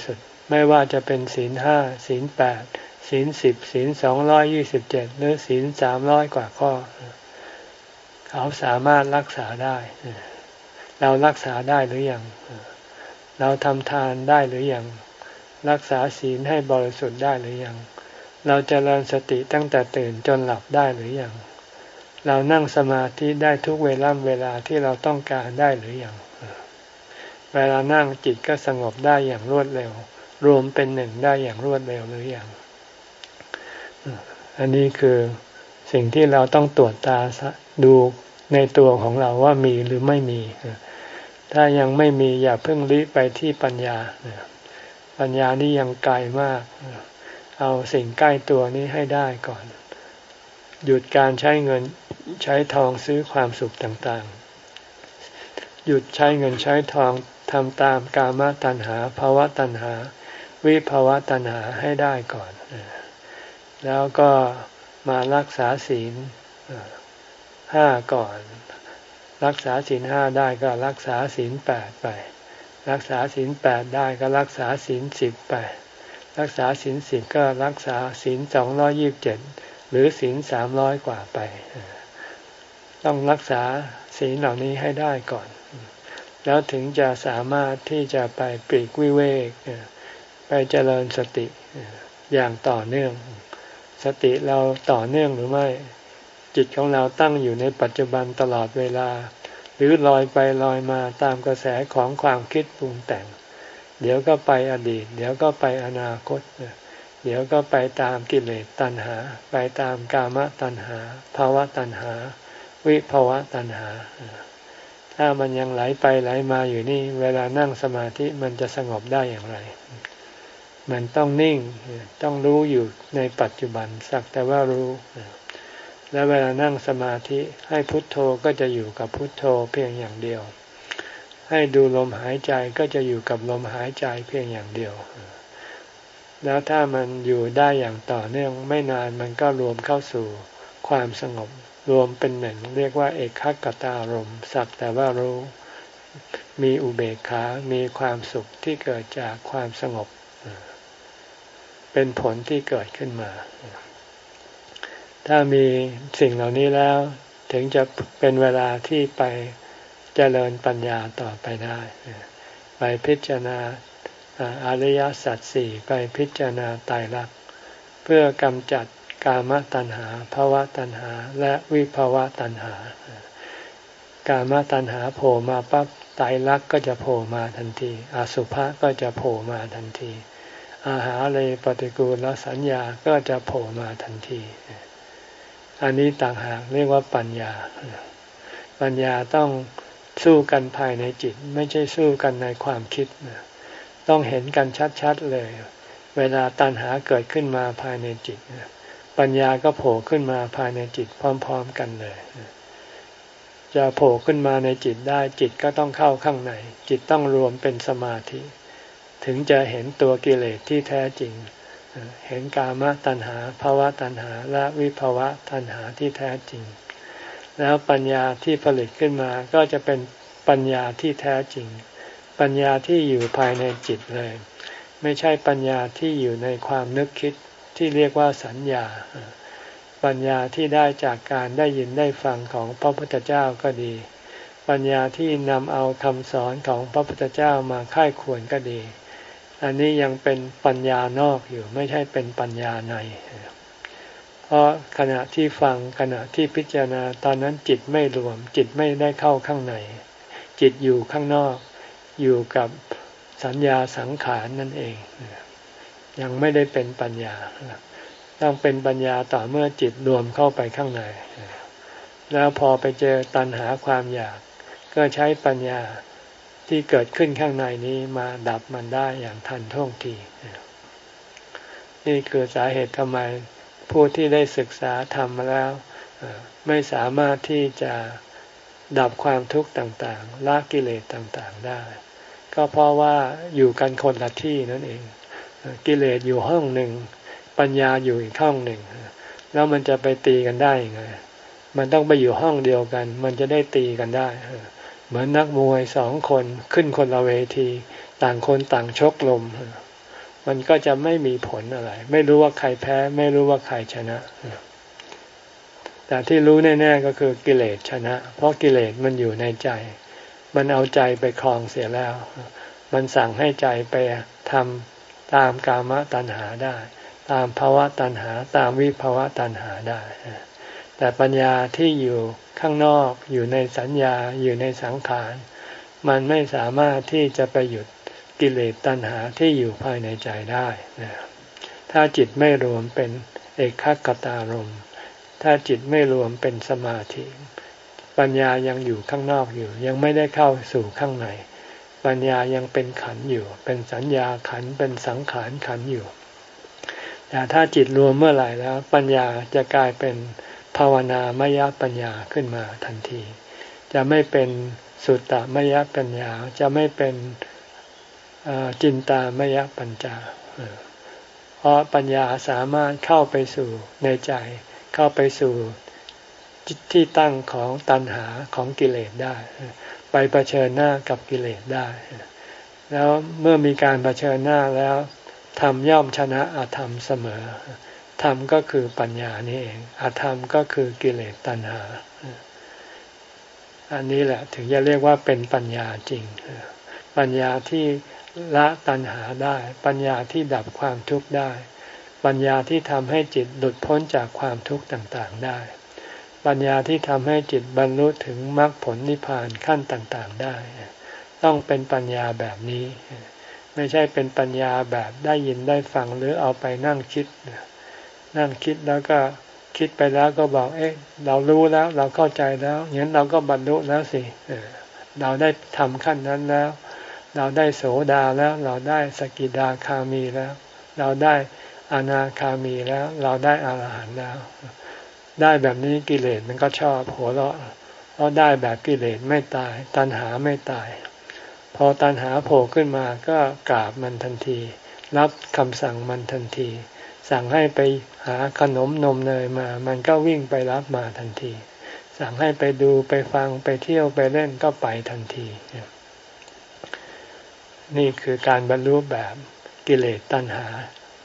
ไม่ว่าจะเป็นศีลห้าศีลแปดศีลสิบศีลสองร้อยยี่สิบเจ็ดหรือศีลสามร้อยกว่าข้อเขาสามารถรักษาได้เรารักษาได้หรือยังเราทำทานได้หรือยังรักษาศีลให้บริสุทธิ์ได้หรือยังเราเจริญสติตั้งแต่ตื่นจนหลับได้หรือยังเรานั่งสมาธิได้ทุกเวลาเวลาที่เราต้องการได้หรือยังเวลานั่งจิตก็สงบได้อย่างรวดเร็วรวมเป็นหนึ่งได้อย่างรวดเร็วหรือยังอันนี้คือสิ่งที่เราต้องตรวจตาดูในตัวของเราว่ามีหรือไม่มีถ้ายังไม่มีอย่าเพิ่งรีบไปที่ปัญญาปัญญานี่ยังไกลมากเอาสิ่งใกล้ตัวนี้ให้ได้ก่อนหยุดการใช้เงินใช้ทองซื้อความสุขต่างๆหยุดใช้เงินใช้ทองทำตามกามตัณหาภวตัณหาวิภวตัณหาให้ได้ก่อนแล้วก็มารักษาศีลห้าก่อนรักษาศีลห้าได้ก็รักษาศีลแปดไปรักษาศีลแปดได้ก็รักษาศีลสิบไปรักษาศีลสิบก็รักษาศีลสองร้อยยี่สิบเจ็ดหรือศีลสามร้อยกว่าไปต้องรักษาศีลเหล่านี้ให้ได้ก่อนแล้วถึงจะสามารถที่จะไปปลีกวิเวกไปเจริญสติอย่างต่อเนื่องสติเราต่อเนื่องหรือไม่จิตของเราตั้งอยู่ในปัจจุบันตลอดเวลาหรือลอยไปลอยมาตามกระแสของความคิดปรุงแต่งเดี๋ยวก็ไปอดีตเดี๋ยวก็ไปอนาคตเดี๋ยวก็ไปตามกิเลสตัณหาไปตามกามตัณหาภวตัณหาวิภวตัณหาถ้ามันยังไหลไปไหลมาอยู่นี่เวลานั่งสมาธิมันจะสงบได้อย่างไรมันต้องนิ่งต้องรู้อยู่ในปัจจุบันสักแต่ว่ารู้และเวลานั่งสมาธิให้พุทโธก็จะอยู่กับพุทโธเพียงอย่างเดียวให้ดูลมหายใจก็จะอยู่กับลมหายใจเพียงอย่างเดียวแล้วถ้ามันอยู่ได้อย่างต่อเนื่องไม่นานมันก็รวมเข้าสู่ความสงบรวมเป็นหนึ่งเรียกว่าเอกขัตตารมณ์สักแต่ว่ารู้มีอุเบกขามีความสุขที่เกิดจากความสงบเป็นผลที่เกิดขึ้นมาถ้ามีสิ่งเหล่านี้แล้วถึงจะเป็นเวลาที่ไปเจริญปัญญาต่อไปได้ไปพิจารณาอริยสัจสี่ไปพิจารณาไตรลักษณ์เพื่อกำจัดกามตัณหาภวตัณหาและวิภวตัณหากามตัณหาโผล่มาปั๊บไตรลักษณ์ก็จะโผล่มาทันทีอสุภะก็จะโผล่มาทันทีอาหาเรปฏิกูลสัญญาก็จะโผล่มาทันทีอันนี้ต่างหากเรียกว่าปัญญาปัญญาต้องสู้กันภายในจิตไม่ใช่สู้กันในความคิดต้องเห็นกันชัดๆเลยเวลาตัณหาเกิดขึ้นมาภายในจิตปัญญาก็โผล่ขึ้นมาภายในจิตพร้อมๆกันเลยจะโผล่ขึ้นมาในจิตได้จิตก็ต้องเข้าข้างในจิตต้องรวมเป็นสมาธิถึงจะเห็นตัวกิเลสที่แท้จริงเห็นกามตัณหาภวตัณหาและวิภวตัณหาที่แท้จริงแล้วปัญญาที่ผลิตขึ้นมาก็จะเป็นปัญญาที่แท้จริงปัญญาที่อยู่ภายในจิตเลยไม่ใช่ปัญญาที่อยู่ในความนึกคิดที่เรียกว่าสัญญาปัญญาที่ได้จากการได้ยินได้ฟังของพระพุทธเจ้าก็ดีปัญญาที่นำเอาคำสอนของพระพุทธเจ้ามาค่ายควรก็ดีอันนี้ยังเป็นปัญญานอกอยู่ไม่ใช่เป็นปัญญาในเพราะขณะที่ฟังขณะที่พิจารณาตอนนั้นจิตไม่รวมจิตไม่ได้เข้าข้างในจิตอยู่ข้างนอกอยู่กับสัญญาสังขารนั่นเองยังไม่ได้เป็นปัญญาต้องเป็นปัญญาต่อเมื่อจิตรวมเข้าไปข้างในแล้วพอไปเจอตัณหาความอยากก็ใช้ปัญญาที่เกิดขึ้นข้างในนี้มาดับมันได้อย่างทันท่วงทีนี่คือสาเหตุทำไมผู้ที่ได้ศึกษาธรรมมาแล้วไม่สามารถที่จะดับความทุกข์ต่างๆละกิเลสต่างๆได้ก็เพราะว่าอยู่กันคนละที่นั่นเองกิเลสอยู่ห้องหนึ่งปัญญาอยู่อีกห้องหนึ่งแล้วมันจะไปตีกันได้ยังไงมันต้องไปอยู่ห้องเดียวกันมันจะได้ตีกันได้เหมือนนักมวยสองคนขึ้นคนละเวทีต่างคนต่างชกลมมันก็จะไม่มีผลอะไรไม่รู้ว่าใครแพ้ไม่รู้ว่าใครชนะแต่ที่รู้แน่ๆก็คือกิเลสชนะเพราะกิเลสมันอยู่ในใจมันเอาใจไปครองเสียแล้วมันสั่งให้ใจไปทำตามกามตัณหาได้ตามภาวะตัณหาตามวิภาวะตัณหาได้แต่ปัญญาที่อยู่ข้างนอกอยู่ในสัญญาอยู่ในสังขารมันไม่สามารถที่จะไปหยุดกิเลสตัณหาที่อยู่ภายในใจได้ถ้าจิตไม่รวมเป็นเอกคตารมณ์ถ้าจิตไม่รวมเป็นสมาธิปัญญายังอยู่ข้างนอกอยู่ยังไม่ได้เข้าสู่ข้างในปัญญายังเป็นขันธ์อยู่เป็นสัญญาขันธ์เป็นสังขารขันธ์อยู่แต่ถ้าจิตรวมเมื่อไหร่แล้วปัญญาจะกลายเป็นภาวนามยปัญญาขึ้นมาทันทีจะไม่เป็นสุตตมยปัญญาจะไม่เป็นจินตามยปัญญาเพราะปัญญาสามารถเข้าไปสู่ในใจเข้าไปสู่ที่ตั้งของตัณหาของกิเลสได้ไปเผชิญหน้ากับกิเลสได้แล้วเมื่อมีการเผชิญหน้าแล้วธรรมย่อมชนะอธรรมเสมอธรรมก็คือปัญญานี่เองอธรรมก็คือกิเลสตัณหาอันนี้แหละถึงจะเรียกว่าเป็นปัญญาจริงปัญญาที่ละตัณหาได้ปัญญาที่ดับความทุกข์ได้ปัญญาที่ทำให้จิตหลุดพ้นจากความทุกข์ต่างๆได้ปัญญาที่ทำให้จิตบรรลุถึงมรรคผลนิพพานขั้นต่างๆได้ต้องเป็นปัญญาแบบนี้ไม่ใช่เป็นปัญญาแบบได้ยินได้ฟังหรือเอาไปนั่งคิดนั่งคิดแล้วก็คิดไปแล้วก็บอกเอ๊ะเรารู้แล้วเราเข้าใจแล้วงั้นเราก็บรรลุแล้วสิเราได้ทำขั้นนั้นแล้วเราได้โสดาแล้วเราได้สกิทาคามีแล้วเราได้อนาคามีแล้วเราได้อรหันต์แล้วได้แบบนี้กิเลสมันก็ชอบหัวเราะเพราะได้แบบกิเลสไม่ตายตัณหาไม่ตายพอตัณหาโผล่ขึ้นมาก็กราบมันทันทีรับคำสั่งมันทันทีสั่งให้ไปหาขนมนมเนยมามันก็วิ่งไปรับมาทันทีสั่งให้ไปดูไปฟังไปเที่ยวไปเล่นก็ไปทันทีนี่คือการบรรลุแบบกิเลสตัณหา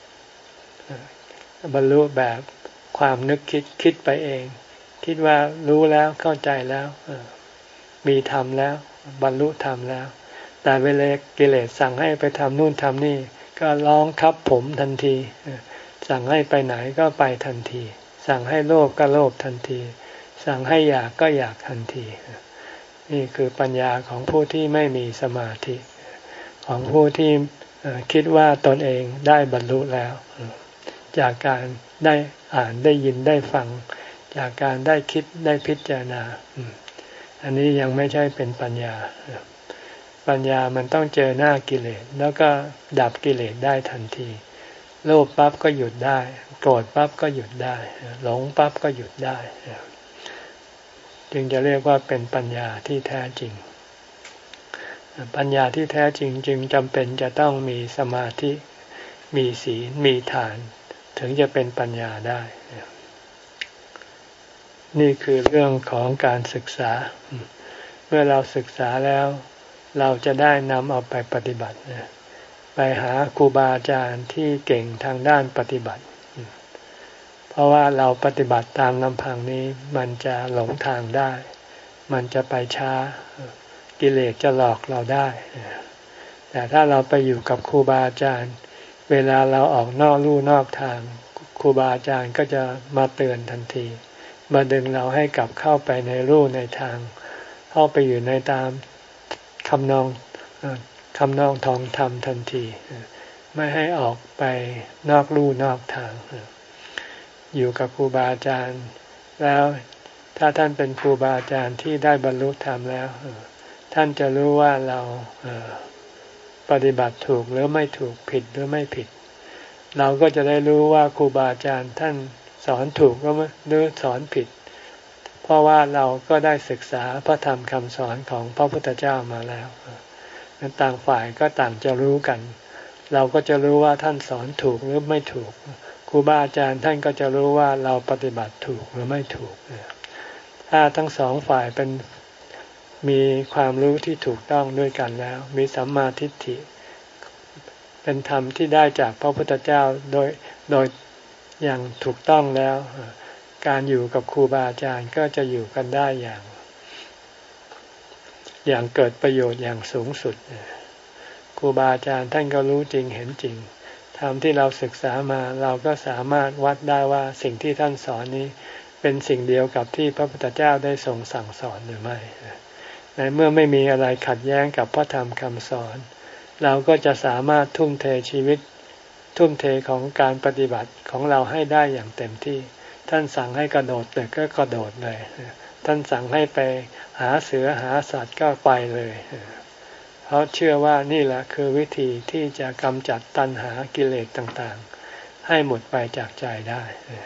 บรรลุแบบความนึกคิดคิดไปเองคิดว่ารู้แล้วเข้าใจแล้วมีธรรมแล้วบรรลุธรรมแล้วแต่เวลากิเลสสั่งให้ไปทำนู่นทำนี่ก็ร้องครับผมทันทีสั่งให้ไปไหนก็ไปทันทีสั่งให้โลภก็โลภทันทีสั่งให้อยากก็อยากทันทีนี่คือปัญญาของผู้ที่ไม่มีสมาธิของผู้ที่คิดว่าตนเองได้บรรลุแล้วจากการได้อ่านได้ยินได้ฟังจากการได้คิดได้พิจารณาอันนี้ยังไม่ใช่เป็นปัญญาปัญญามันต้องเจอหน้ากิเลสแล้วก็ดับกิเลสได้ทันทีโลภปั๊บก็หยุดได้โกรธปั๊บก็หยุดได้หลงปั๊บก็หยุดได้จึงจะเรียกว่าเป็นปัญญาที่แท้จริงปัญญาที่แท้จริงจึงจำเป็นจะต้องมีสมาธิมีศีลมีทานถึงจะเป็นปัญญาได้นี่คือเรื่องของการศึกษาเมื่อเราศึกษาแล้วเราจะได้นำเอาไปปฏิบัติไปหาครูบาอาจารย์ที่เก่งทางด้านปฏิบัติเพราะว่าเราปฏิบัติตามลำพังนี้มันจะหลงทางได้มันจะไปช้ากิเลสจะหลอกเราได้แต่ถ้าเราไปอยู่กับครูบาอาจารย์เวลาเราออกนอกลู่นอกทางครูบาอาจารย์ก็จะมาเตือนทันทีมาดึงเราให้กลับเข้าไปในลู่ในทางเข้าไปอยู่ในตามคำนองคำนองทองธรรมทันทีไม่ให้ออกไปนอกลู่นอกทางอยู่กับครูบาอาจารย์แล้วถ้าท่านเป็นครูบาอาจารย์ที่ได้บรรลุธรรมแล้วท่านจะรู้ว่าเราปฏิบัติถูกหรือไม่ถูกผิดหรือไม่ผิดเราก็จะได้รู้ว่าครูบาอาจารย์ท่านสอนถูกหรือสอนผิดเพราะว่าเราก็ได้ศึกษาพระธรรมคำสอนของพระพุทธเจ้ามาแล้วต่างฝ่ายก็ต่างจะรู้กันเราก็จะรู้ว่าท่านสอนถูกหรือไม่ถูกครูบาอาจารย์ท่านก็จะรู้ว่าเราปฏิบัติถูกหรือไม่ถูกถ้าทั้งสองฝ่ายเป็นมีความรู้ที่ถูกต้องด้วยกันแล้วมีสัมมาทิฏฐิเป็นธรรมที่ได้จากพระพุทธเจ้าโดยโดยอย่างถูกต้องแล้วการอยู่กับครูบาอาจารย์ก็จะอยู่กันได้อย่างอย่างเกิดประโยชน์อย่างสูงสุดครูบาอาจารย์ท่านก็รู้จริงเห็นจริงธรรมที่เราศึกษามาเราก็สามารถวัดได้ว่าสิ่งที่ท่านสอนนี้เป็นสิ่งเดียวกับที่พระพุทธเจ้าได้ทรงสั่งสอนหรือไม่ในเมื่อไม่มีอะไรขัดแย้งกับพระธรรมคำสอนเราก็จะสามารถทุ่มเทชีวิตทุ่มเทของการปฏิบัติของเราให้ได้อย่างเต็มที่ท่านสั่งให้กระโดดตึกก็กระโดดเลยท่านสั่งให้ไปหาเสือหาสัตว์ก็ไปเลยเพราะเชื่อว่านี่แหละคือวิธีที่จะกำจัดตัณหากิเลสต่างๆให้หมดไปจากใจได้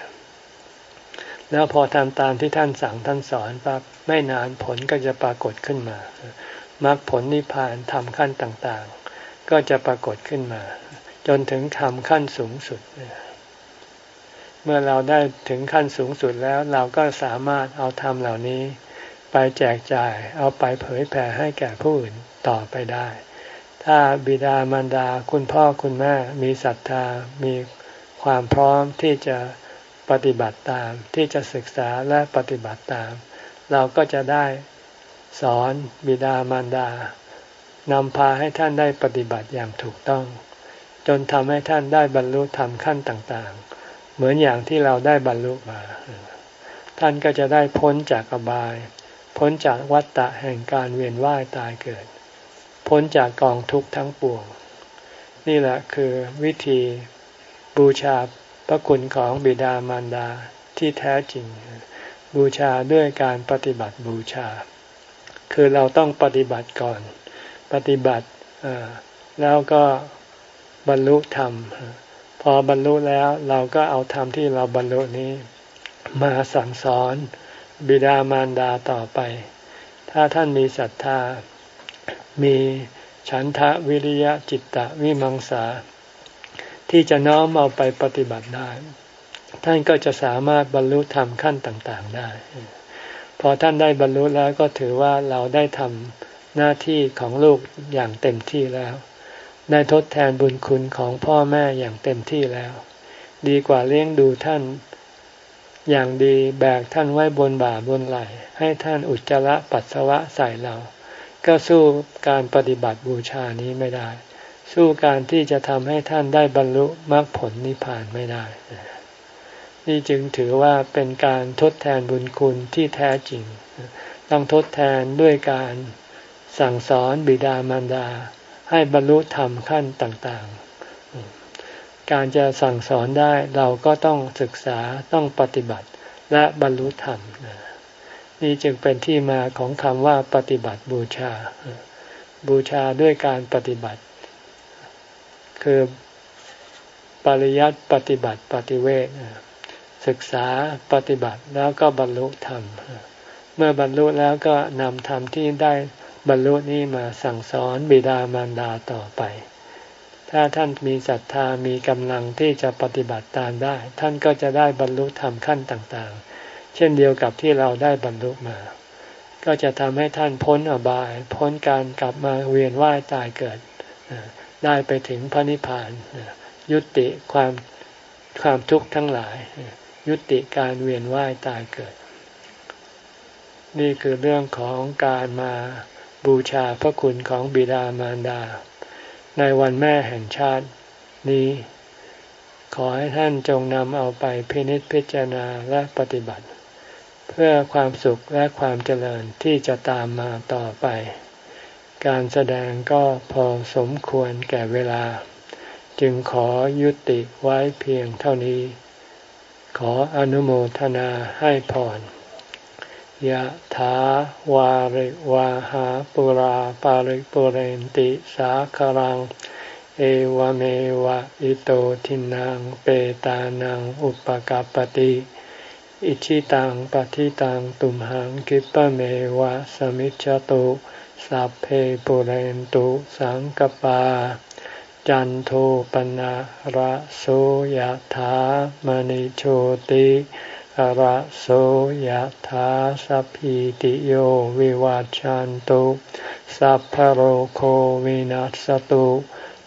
แล้วพอทำตามที่ท่านสั่งท่านสอนปั๊บไม่นานผลก็จะปรากฏขึ้นมามรรคผลนิพพานทำขั้นต่างๆก็จะปรากฏขึ้นมาจนถึงทำขั้นสูงสุดเมื่อเราได้ถึงขั้นสูงสุดแล้วเราก็สามารถเอาธรรมเหล่านี้ไปแจกจ่ายเอาไปเผยแผ่ให้แก่ผู้อื่นต่อไปได้ถ้าบิดามารดาคุณพ่อคุณแม่มีศรัทธามีความพร้อมที่จะปฏิบัติตามที่จะศึกษาและปฏิบัติตามเราก็จะได้สอนบิดามารดานำพาให้ท่านได้ปฏิบัติอย่างถูกต้องจนทำให้ท่านได้บรรลุธรรมขั้นต่างๆเหมือนอย่างที่เราได้บรรลุมาท่านก็จะได้พ้นจากอบายพ้นจากวัฏฏะแห่งการเวียนว่ายตายเกิดพ้นจากกองทุกข์ทั้งปวงนี่แหละคือวิธีบูชาพระคุณของบิดามารดาที่แท้จริงบูชาด้วยการปฏิบัติบูชาคือเราต้องปฏิบัติก่อนปฏิบัติแล้วก็บรรลุธรรมพอบรรลุแล้วเราก็เอาธรรมที่เราบรรลุนี้มาสั่งสอนบิดามารดาต่อไปถ้าท่านมีศรัทธามีฉันทะวิริยะจิตตะวิมังสาที่จะน้อมเอาไปปฏิบัติได้ท่านก็จะสามารถบรรลุธรรมขั้นต่างๆได้พอท่านได้บรรลุแล้วก็ถือว่าเราได้ทำหน้าที่ของลูกอย่างเต็มที่แล้วได้ทดแทนบุญคุณของพ่อแม่อย่างเต็มที่แล้วดีกว่าเลี้ยงดูท่านอย่างดีแบกท่านไว้บนบ่าบนไหล่ให้ท่านอุจจาระปัสสาวะใส่เราก็สู้การปฏิบัติบูชานี้ไม่ได้สู้การที่จะทำให้ท่านได้บรรลุมรรคผลนิพพานไม่ได้นี่จึงถือว่าเป็นการทดแทนบุญคุณที่แท้จริงต้องทดแทนด้วยการสั่งสอนบิดามารดาให้บรรลุธรรมขั้นต่างๆการจะสั่งสอนได้เราก็ต้องศึกษาต้องปฏิบัติและบรรลุธรรมนี่จึงเป็นที่มาของคำว่าปฏิบัติบูชาบูชาด้วยการปฏิบัติคือปริยัติปฏิบัติปฏิเวทศึกษาปฏิบัติแล้วก็บรรลุธรรมเมื่อบรรลุแล้วก็นำธรรมที่ได้บรรลุนี้มาสั่งสอนบิดามารดาต่อไปถ้าท่านมีศรัทธามีกำลังที่จะปฏิบัติตามได้ท่านก็จะได้บรรลุธรรมขั้นต่างๆเช่นเดียวกับที่เราได้บรรลุมาก็จะทำให้ท่านพ้นอบายพ้นการกลับมาเวียนว่ายตายเกิดได้ไปถึงพระนิพพานยุติความความทุกข์ทั้งหลายยุติการเวียนว่ายตายเกิดนี่คือเรื่องของการมาบูชาพระคุณของบิดามารดาในวันแม่แห่งชาตินี้ขอให้ท่านจงนำเอาไปพินิจพิจารณาและปฏิบัติเพื่อความสุขและความเจริญที่จะตามมาต่อไปการแสดงก็พอสมควรแก่เวลาจึงขอยุติไว้เพียงเท่านี้ขออนุโมทนาให้พรยะถาวาริวาหาปุราปาริปุเรนติสาคารังเอวเมวะอิโตทินังเปตานังอุปกัปปติอิชิตังปฏิตังตุมหังคิปะเมวะสมิจฉตุสัพเพปุเรนตุสังกปาจันโทปนะระโสยถามณิโชติระโสยถาสัพพิติโยวิวัจจันตุสัพพะโรโควินัสตุ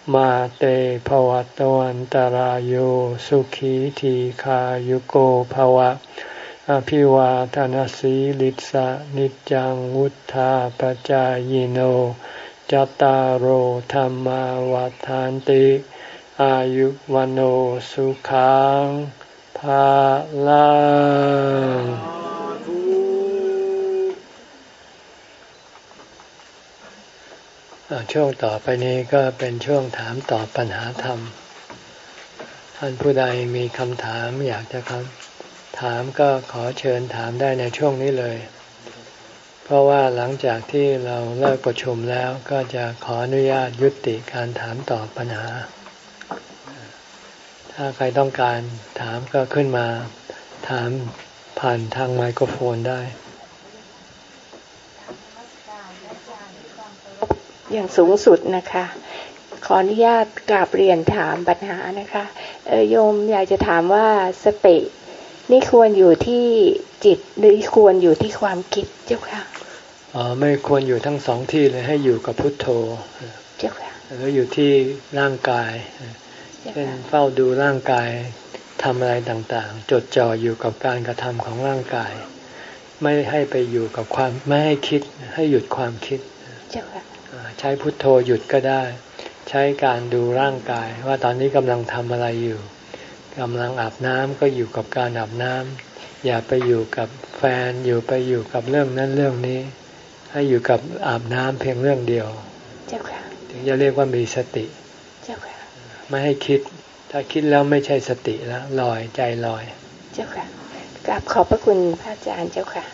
มาเตภวัตวันตารโยสุขีทีขายุโกภวะอภิวาทนาสีลิสะนิจังวุธาปจายโนจตารโหธรรมวาทานติอายุวันโอสุขังภาลังช่วงต่อไปนี้ก็เป็นช่วงถามตอบปัญหาธรรมท่านผู้ใดมีคำถามอยากจะถามก็ขอเชิญถามได้ในช่วงนี้เลยเพราะว่าหลังจากที่เราเลิกประชุมแล้วก็จะขออนุญาตยุติการถามตอบปัญหาถ้าใครต้องการถามก็ขึ้นมาถามผ่านทางไมโครโฟนได้อย่างสูงสุดนะคะขออนุญาตกราบเรียนถามปัญหานะคะเออโยมอยากจะถามว่าสตินี่ควรอยู่ที่จิตหรือควรอยู่ที่ความคิดเจ้าค่ะอ๋อไม่ควรอยู่ทั้งสองที่เลยให้อยู่กับพุทโธเจ้าค่ะแล้วอยู่ที่ร่างกายเช่นเฝ้าดูร่างกายทำอะไรต่างๆจดจ่ออยู่กับการกระทำของร่างกายไม่ให้ไปอยู่กับความไม่ให้คิดให้หยุดความคิดเจ้าค่ะใช้พุทโธหยุดก็ได้ใช้การดูร่างกายว่าตอนนี้กำลังทำอะไรอยู่กำลังอาบน้ำก็อยู่กับการอาบน้ำอย่าไปอยู่กับแฟนอยู่ไปอยู่กับเรื่องนั้นเรื่องนี้ให้อยู่กับอาบน้ำเพียงเรื่องเดียวเจ้าค่ะถึงจะเรียกว่ามีสติเจ้าค่ะไม่ให้คิดถ้าคิดแล้วไม่ใช่สติแล้วลอยใจลอยเจ้าค่ะกราบขอบพระคุณพระอาจารย์เจ้าค่ะ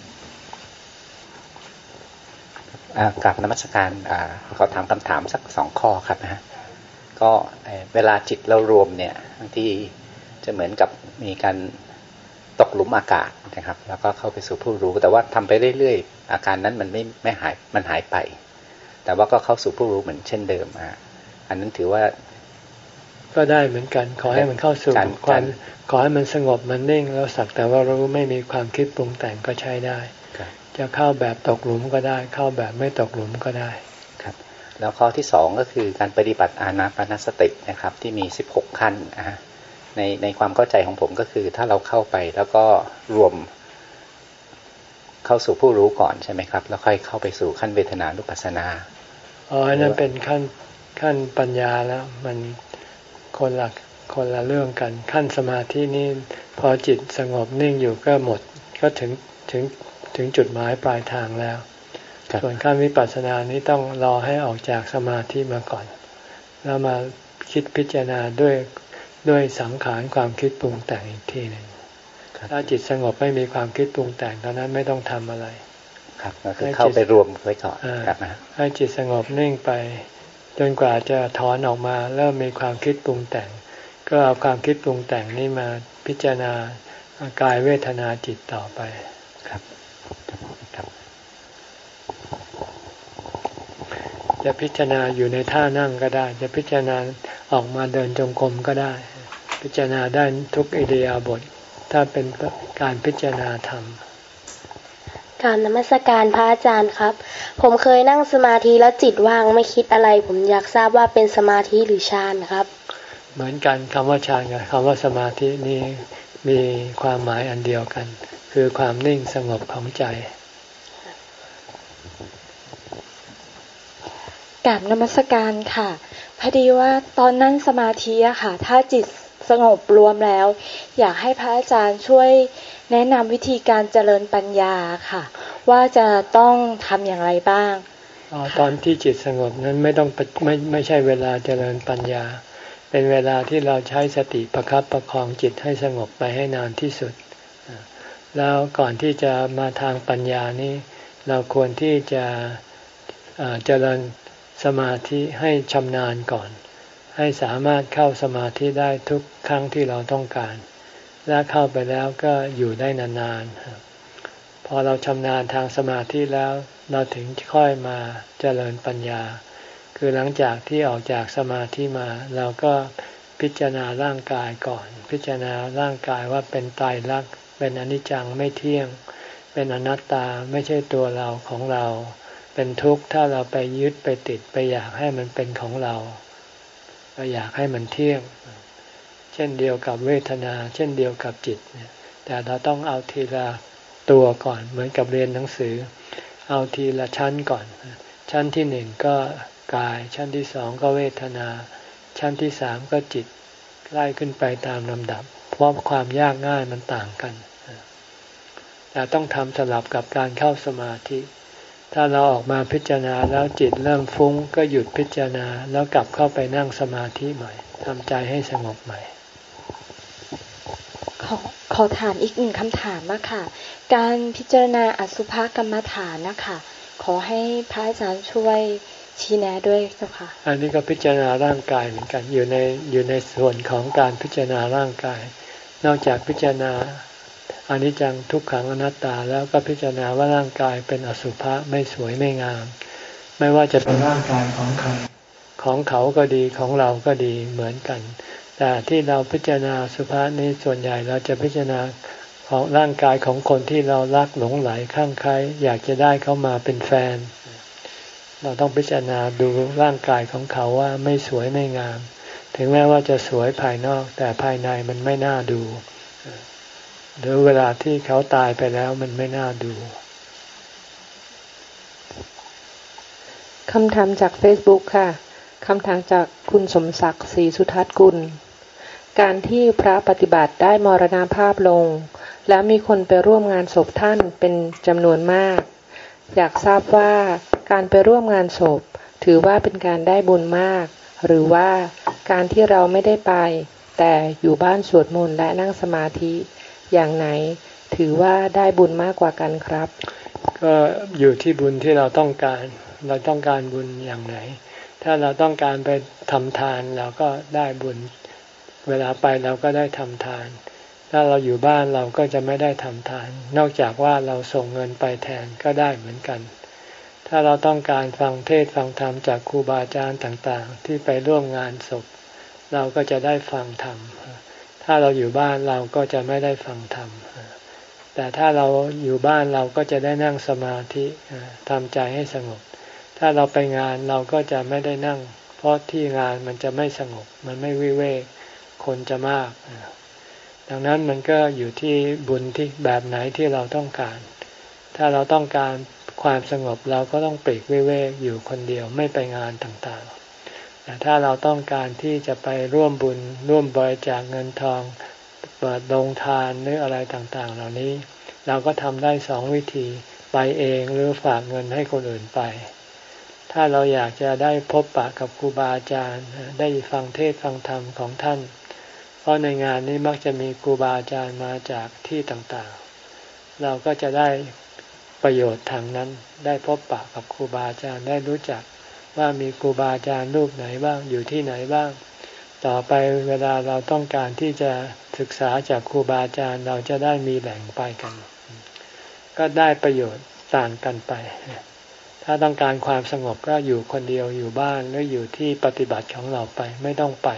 กราบนมัสการเขาถามคำถามสักสองข้อครับนะฮะก็เวลาจิตเรารวมเนี่ยบางทีจะเหมือนกับมีการตกหลุมอากาศนะครับแล้วก็เข้าไปสู่ผู้รู้แต่ว่าทำไปเรื่อยๆอาการนั้นมันไม่ไม่หายมันหายไปแต่ว่าก็เข้าสู่ผู้รู้เหมือนเช่นเดิมอ่ะอันนั้นถือว่าก็ได้เหมือนกันขอให้มันเข้าสู่ความขอให้มันสงบมันนิ่งแล้วสักแต่ว่ารู้ไม่มีความคิดปรุงแต่งก็ใช้ได้จะเข้าแบบตกหลุมก็ได้เข้าแบบไม่ตกหลุมก็ได้ครับแล้วข้อที่สองก็คือการปฏิบัติอานาปานสตินะครับที่มีสิบหกขั้นอ่ะในในความเข้าใจของผมก็คือถ้าเราเข้าไปแล้วก็รวมเข้าสู่ผู้รู้ก่อนใช่ไหมครับแล้วค่อยเข้าไปสู่ขั้นเวทนานุปัสสนาอ๋อนั่นเป็นขั้นขั้นปัญญาแล้วมันคนละคนละเรื่องกันขั้นสมาธินี่พอจิตสงบนิ่งอยู่ก็หมดก็ถึงถึงถึงจุดหมายปลายทางแล้วส่วนขั้นวิปัสสนานี้ต้องรอให้ออกจากสมาธิมาก่อนแล้วมาคิดพิจารณาด้วยด้วยสังขารความคิดปรุงแต่งอีกทีหนึ่งถ้าจิตสงบไม่มีความคิดปรุงแต่งตอนนั้นไม่ต้องทำอะไรครับก็คือเข้าไปรวมไว้ก่อนครับนะให้จิตสงบนิ่งไปจนกว่าจะถอนออกมาเริ่มมีความคิดปรุงแต่งก็เอาความคิดปรุงแต่งนี้มาพิจารณากายเวทนาจิตต่อไปครับครับจะพิจารณาอยู่ในท่านั่งก็ได้จะพิจารณาออกมาเดินจงกรมก็ได้พิจารณาได้ทุกอิริยาบถถ้าเป็นการพิจารณาธรรมกราบนมัสการพระอาจารย์ครับผมเคยนั่งสมาธิแล้วจิตว่างไม่คิดอะไรผมอยากทราบว่าเป็นสมาธิหรือฌานครับเหมือนกันคำว่าฌานกับคำว่าสมาธินี่มีความหมายอันเดียวกันคือความนิ่งสงบของใจกราบนมัสการค่ะพอดีว่าตอนนั่งสมาธิอะค่ะถ้าจิตสงบรวมแล้วอยากให้พระอาจารย์ช่วยแนะนำวิธีการเจริญปัญญาค่ะว่าจะต้องทำอย่างไรบ้างอ๋อตอนที่จิตสงบนั้นไม่ต้องไม่ไม่ใช่เวลาเจริญปัญญาเป็นเวลาที่เราใช้สติประคับประคองจิตให้สงบไปให้นานที่สุดแล้วก่อนที่จะมาทางปัญญานี้เราควรที่จะเจริญสมาธิให้ชำนาญก่อนให้สามารถเข้าสมาธิได้ทุกครั้งที่เราต้องการและเข้าไปแล้วก็อยู่ได้นานๆพอเราชำนาญทางสมาธิแล้วเราถึงค่อยมาเจริญปัญญาคือหลังจากที่ออกจากสมาธิมาเราก็พิจารณาร่างกายก่อนพิจารณาร่างกายว่าเป็นไตรลักษณ์เป็นอนิจจังไม่เที่ยงเป็นอนัตตาไม่ใช่ตัวเราของเราเป็นทุกข์ถ้าเราไปยึดไปติดไปอยากให้มันเป็นของเราก็อยากให้มันเที่ยงเช่นเดียวกับเวทนาเช่นเดียวกับจิตเนี่ยแต่เราต้องเอาทีละตัวก่อนเหมือนกับเรียนหนังสือเอาทีละชั้นก่อนชั้นที่หนึ่งก็กายชั้นที่สองก็เวทนาชั้นที่สามก็จิตไล่ขึ้นไปตามลำดับเพราะความยากง่ายมันต่างกันแต่ต้องทำสลับกับการเข้าสมาธิถ้าเราออกมาพิจารณาแล้วจิตเริ่มฟุ้งก็หยุดพิจารณาแล้วกลับเข้าไปนั่งสมาธิใหม่ทำใจให้สงบใหม่ขอขอถามอีกหนึ่งคำถามอะค่ะการพิจารณาอสุภกรรมฐานนะคะขอให้พระอาจารย์ช่วยชี้แนะด้วยเจ้าค่ะอันนี้ก็พิจารณาร่างกายเหมือนกันอยู่ในอยู่ในส่วนของการพิจารณาร่างกายนอกจากพิจารณาอนิจจังทุกขังอนัตตาแล้วก็พิจารณาว่าร่างกายเป็นอสุภะไม่สวยไม่งามไม่ว่าจะเป็นร่างกายของใครของเขาก็ดีของเราก็ดีเหมือนกันแต่ที่เราพิจารณาอสุภะนี้ส่วนใหญ่เราจะพิจารณาของร่างกายของคนที่เรารักหลงไหลข้างใครอยากจะได้เขามาเป็นแฟนเราต้องพิจารณาดูร่างกายของเขาว่าไม่สวยไม่งามถึงแม้ว่าจะสวยภายนอกแต่ภายในมันไม่น่าดูหรือเวลาที่เขาตายไปแล้วมันไม่น่าดูคำถามจาก Facebook ค่ะคำถามจากคุณสมศักดิ์ศรีสุทัศน์กุลการที่พระปฏิบัติได้มรณภาพลงแล้วมีคนไปร่วมงานศพท่านเป็นจำนวนมากอยากทราบว่าการไปร่วมงานศพถือว่าเป็นการได้บุญมากหรือว่าการที่เราไม่ได้ไปแต่อยู่บ้านสวดมนต์และนั่งสมาธิอย่างไหนถือว่าได้บุญมากกว่ากันครับก็อยู่ที่บุญที่เราต้องการเราต้องการบุญอย่างไหนถ้าเราต้องการไปทำทานเราก็ได้บุญเวลาไปเราก็ได้ทำทานถ้าเราอยู่บ้านเราก็จะไม่ได้ทำทานนอกจากว่าเราส่งเงินไปแทนก็ได้เหมือนกันถ้าเราต้องการฟังเทศน์ฟังธรรมจากครูบาอาจารย์ต่างๆที่ไปร่วมงานศพเราก็จะได้ฟังธรรมถ้าเราอยู่บ้านเราก็จะไม่ได้ฟังธรรมแต่ถ้าเราอยู่บ้านเราก็จะได้นั่งสมาธิทำใจให้สงบถ้าเราไปงานเราก็จะไม่ได้นั่งเพราะที่งานมันจะไม่สงบมันไม่วิเวกคนจะมากดังนั้นมันก็อยู่ที่บุญที่แบบไหนที่เราต้องการถ้าเราต้องการความสงบเราก็ต้องปลีกวิเวกอยู่คนเดียวไม่ไปงานต่างๆแต่ถ้าเราต้องการที่จะไปร่วมบุญร่วมบริจาคเงินทองเปิดโรงทานหรืออะไรต่างๆเหล่านี้เราก็ทำได้สองวิธีไปเองหรือฝากเงินให้คนอื่นไปถ้าเราอยากจะได้พบปะกับครูบาอาจารย์ได้ฟังเทศน์ฟังธรรมของท่านเพราะในงานนี้มักจะมีครูบาอาจารย์มาจากที่ต่างๆเราก็จะได้ประโยชน์ทางนั้นได้พบปะกับครูบาอาจารย์ได้รู้จักว่ามีครูบาอาจารย์รูปไหนบ้างอยู่ที่ไหนบ้างต่อไปเวลาเราต้องการที่จะศึกษาจากครูบาอาจารย์เราจะได้มีแหล่งไปกันก็ได้ประโยชน์ต่างกันไปถ้าต้องการความสงบก็อยู่คนเดียวอยู่บ้านหรืออยู่ที่ปฏิบัติของเราไปไม่ต้องไป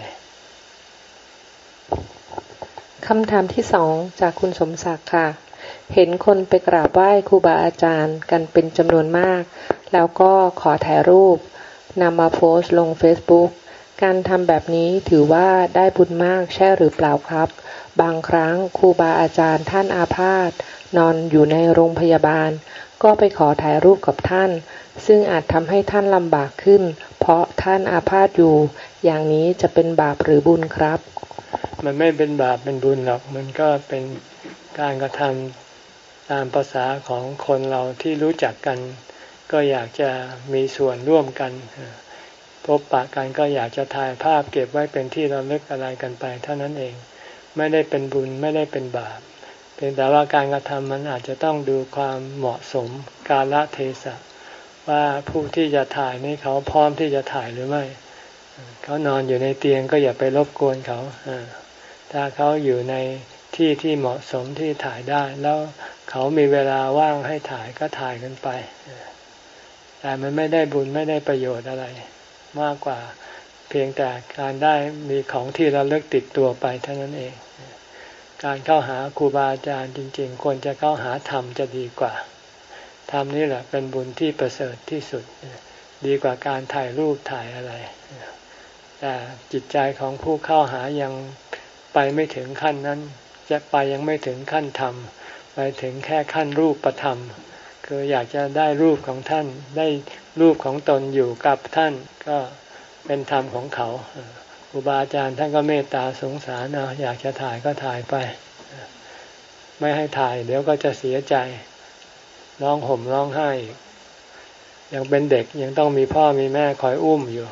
คำถามที่สองจากคุณสมศักดิ์ค่ะเห็นคนไปกราบไหว้ครูบาอาจารย์กันเป็นจำนวนมากแล้วก็ขอถ่ายรูปนำมาโพสต์ลง Facebook การทำแบบนี้ถือว่าได้บุญมากใช่หรือเปล่าครับบางครั้งครูบาอาจารย์ท่านอาพาธนอนอยู่ในโรงพยาบาลก็ไปขอถ่ายรูปกับท่านซึ่งอาจทำให้ท่านลำบากขึ้นเพราะท่านอาพาธอยู่อย่างนี้จะเป็นบาปหรือบุญครับมันไม่เป็นบาปเป็นบุญหรอกมันก็เป็นการกระทำตามภาษาของคนเราที่รู้จักกันก็อยากจะมีส่วนร่วมกันพบปะกันก็อยากจะถ่ายภาพเก็บไว้เป็นที่ระลึกอะไรกันไปเท่านั้นเองไม่ได้เป็นบุญไม่ได้เป็นบาปเพียงแต่ว่าการกระทำมันอาจจะต้องดูความเหมาะสมกาลเทศะว่าผู้ที่จะถ่ายนี่เขาพร้อมที่จะถ่ายหรือไม่เขานอนอยู่ในเตียงก็อย่าไปรบกวนเขาถ้าเขาอยู่ในที่ที่เหมาะสมที่ถ่ายได้แล้วเขามีเวลาว่างให้ถ่ายก็ถ่ายกันไปแต่มันไม่ได้บุญไม่ได้ประโยชน์อะไรมากกว่าเพียงแต่การได้มีของที่ระลึกติดตัวไปเท่านั้นเองการเข้าหาครูบาอาจารย์จริงๆควรจะเข้าหาธรรมจะดีกว่าธรรมนี่แหละเป็นบุญที่ประเสริฐที่สุดดีกว่าการถ่ายรูปถ่ายอะไรแต่จิตใจของผู้เข้าหายังไปไม่ถึงขั้นนั้นจะไปยังไม่ถึงขั้นธรรมไปถึงแค่ขั้นรูปธรรมคืออยากจะได้รูปของท่านได้รูปของตนอยู่กับท่านก็เป็นธรรมของเขาครูบาอาจารย์ท่านก็เมตตาสงสารเอาอยากจะถ่ายก็ถ่ายไปไม่ให้ถ่ายเดี๋ยวก็จะเสียใจร้องห่มร้องไห้ยังเป็นเด็กยังต้องมีพ่อมีแม่คอยอุ้มอยู่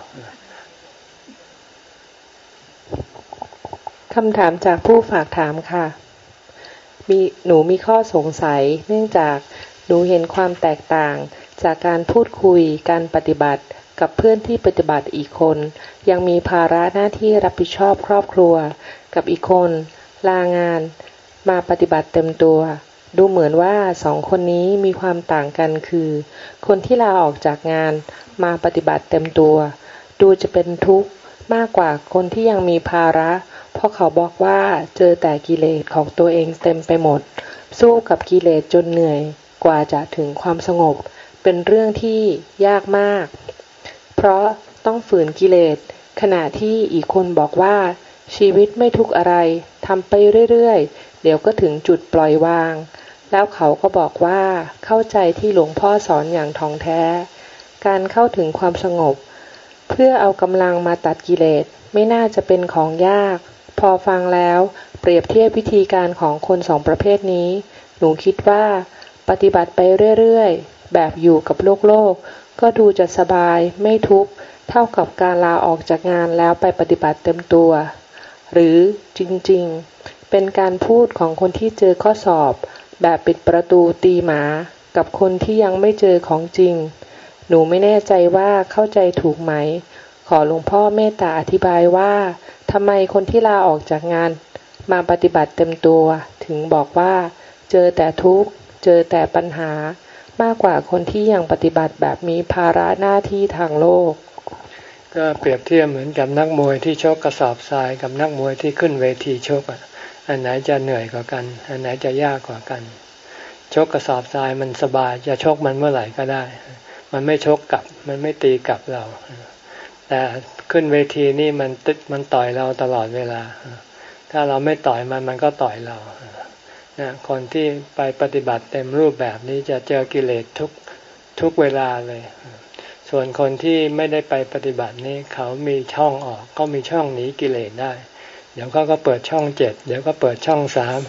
คำถามจากผู้ฝากถามค่ะมีหนูมีข้อสงสัยเนื่องจากหนูเห็นความแตกต่างจากการพูดคุยการปฏิบัติกับเพื่อนที่ปฏิบัติอีกคนยังมีภาระหน้าที่รับผิดชอบครอบครัวกับอีกคนลางานมาปฏิบัติเต็มตัวดูเหมือนว่าสองคนนี้มีความต่างกันคือคนที่ลาออกจากงานมาปฏิบัติเต็มตัวดูจะเป็นทุกข์มากกว่าคนที่ยังมีภาระเพราะเขาบอกว่าเจอแต่กิเลสของตัวเองเต็มไปหมดสู้กับกิเลสจนเหนื่อยกว่าจะถึงความสงบเป็นเรื่องที่ยากมากเพราะต้องฝืนกิเลสขณะที่อีกคนบอกว่าชีวิตไม่ทุกข์อะไรทำไปเรื่อยๆเดี๋ยวก็ถึงจุดปล่อยวางแล้วเขาก็บอกว่าเข้าใจที่หลวงพ่อสอนอย่างท่องแท้การเข้าถึงความสงบเพื่อเอากำลังมาตัดกิเลสไม่น่าจะเป็นของยากพอฟังแล้วเปรียบเทียบวิธีการของคนสองประเภทนี้หนูคิดว่าปฏิบัติไปเรื่อยๆแบบอยู่กับโลกโลกก็ดูจะสบายไม่ทุกข์เท่ากับการลาออกจากงานแล้วไปปฏิบัติเต็มตัวหรือจริงๆเป็นการพูดของคนที่เจอข้อสอบแบบปิดประตูตีหมากับคนที่ยังไม่เจอของจริงหนูไม่แน่ใจว่าเข้าใจถูกไหมขอหลวงพ่อเมตตาอธิบายว่าทำไมคนที่ลาออกจากงานมาปฏิบัติเต็มตัวถึงบอกว่าเจอแต่ทุกข์เจอแต่ปัญหามากกว่าคนที่ยังปฏิบัติแบบมีภาระหน้าที่ทางโลกก็เปรียบเทียบเหมือนกับนักมวยที่ชกกระสอบทรายกับนักมวยที่ขึ้นเวทีชกอ่ะอันไหนจะเหนื่อยกว่ากันอันไหนจะยากกว่ากันชกกระสอบทรายมันสบายจะชกมันเมื่อไหร่ก็ได้มันไม่ชกกลับมันไม่ตีกลับเราแต่ขึ้นเวทีนี่มันตึ๊ดมันต่อยเราตลอดเวลาถ้าเราไม่ต่อยมันมันก็ต่อยเรานะคนที่ไปปฏิบัติเต็มรูปแบบนี้จะเจอกิเลสทุกทุกเวลาเลยส่วนคนที่ไม่ได้ไปปฏิบัตินี้เขามีช่องออกก็มีช่องหนีกิเลสได้เดี๋ยวเขาก็เปิดช่องเจ็ดเดี๋ยวก็เปิดช่องสาม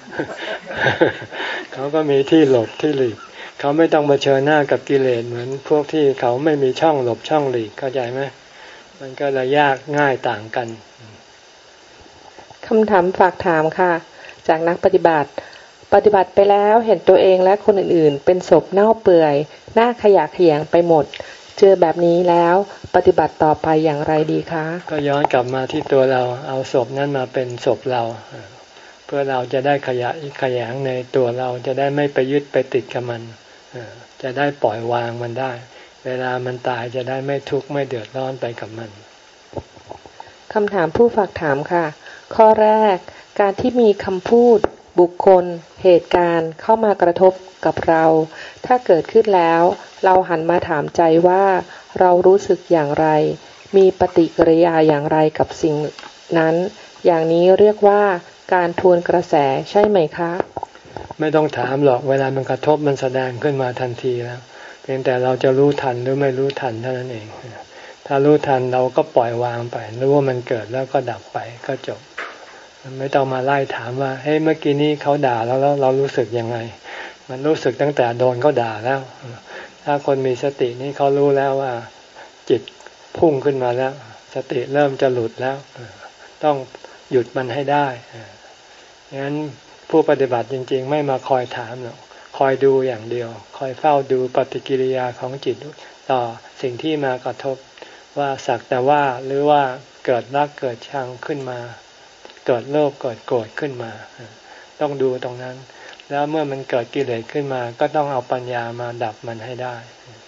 เขาก็มีที่หลบที่หลีกเขาไม่ต้องเผชิญหน้ากับกิเลสเหมือนพวกที่เขาไม่มีช่องหลบช่องหลีกเข้าใจไหมมันก็เลยยากง่ายต่างกันคำถามฝากถามค่ะจากนักปฏิบัติปฏิบัติไปแล้วเห็นตัวเองและคนอื่นๆเป็นศพเน่าเปื่อยหน้าขยะแขยงไปหมดเจอแบบนี้แล้วปฏิบัติต่อไปอย่างไรดีคะก็ย้อนกลับมาที่ตัวเราเอาศพนั้นมาเป็นศพเราเพื่อเราจะได้ขยะขยงในตัวเราจะได้ไม่ไปยึดไปติดกับมันจะได้ปล่อยวางมันได้เวลามันตายจะได้ไม่ทุกข์ไม่เดือดร้อนไปกับมันคำถามผู้ฝากถามค่ะข้อแรกการที่มีคำพูดบุคคลเหตุการณ์เข้ามากระทบกับเราถ้าเกิดขึ้นแล้วเราหันมาถามใจว่าเรารู้สึกอย่างไรมีปฏิกิริยาอย่างไรกับสิ่งนั้นอย่างนี้เรียกว่าการทวนกระแสใช่ไหมคะไม่ต้องถามหรอกเวลามันกระทบมันแสดงขึ้นมาทันทีแล้วเพียงแต่เราจะรู้ทันหรือไม่รู้ทันเท่านั้นเองถ้ารู้ทันเราก็ปล่อยวางไปรู้ว่ามันเกิดแล้วก็ดับไปก็จบไม่ต้องมาไล่ถามว่าเฮ้ยเมื่อกี้นี้เขาด่าแล้วแล้วเรารู้สึกยังไงมันรู้สึกตั้งแต่โดนเขาด่าแล้วถ้าคนมีสตินี่เขารู้แล้วว่าจิตพุ่งขึ้นมาแล้วสติเริ่มจะหลุดแล้วต้องหยุดมันให้ได้งั้นผู้ปฏิบัติจริงๆไม่มาคอยถามหรอกคอยดูอย่างเดียวคอยเฝ้าดูปฏิกิริยาของจิตต่อสิ่งที่มากระทบว่าสักแต่ว่าหรือว่าเกิดรักเกิดชังขึ้นมาเกิดโลภเกิดโกรธขึ้นมาต้องดูตรงนั้นแล้วเมื่อมันเกิดกิเลสขึ้นมาก็ต้องเอาปัญญามาดับมันให้ได้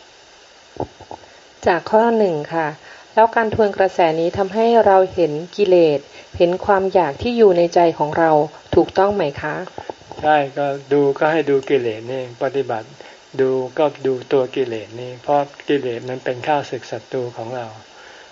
จากข้อหนึ่งค่ะแล้วการทวนกระแสนี้ทำให้เราเห็นกิเลสเห็นความอยากที่อยู่ในใจของเราถูกต้องไหมคะใช่ก็ดูก็ให้ดูกิเลสนี่ปฏิบัติดูก็ดูตัวกิเลสนี่เพราะกิเลสมันเป็นข้าศึกศัตรูของเรา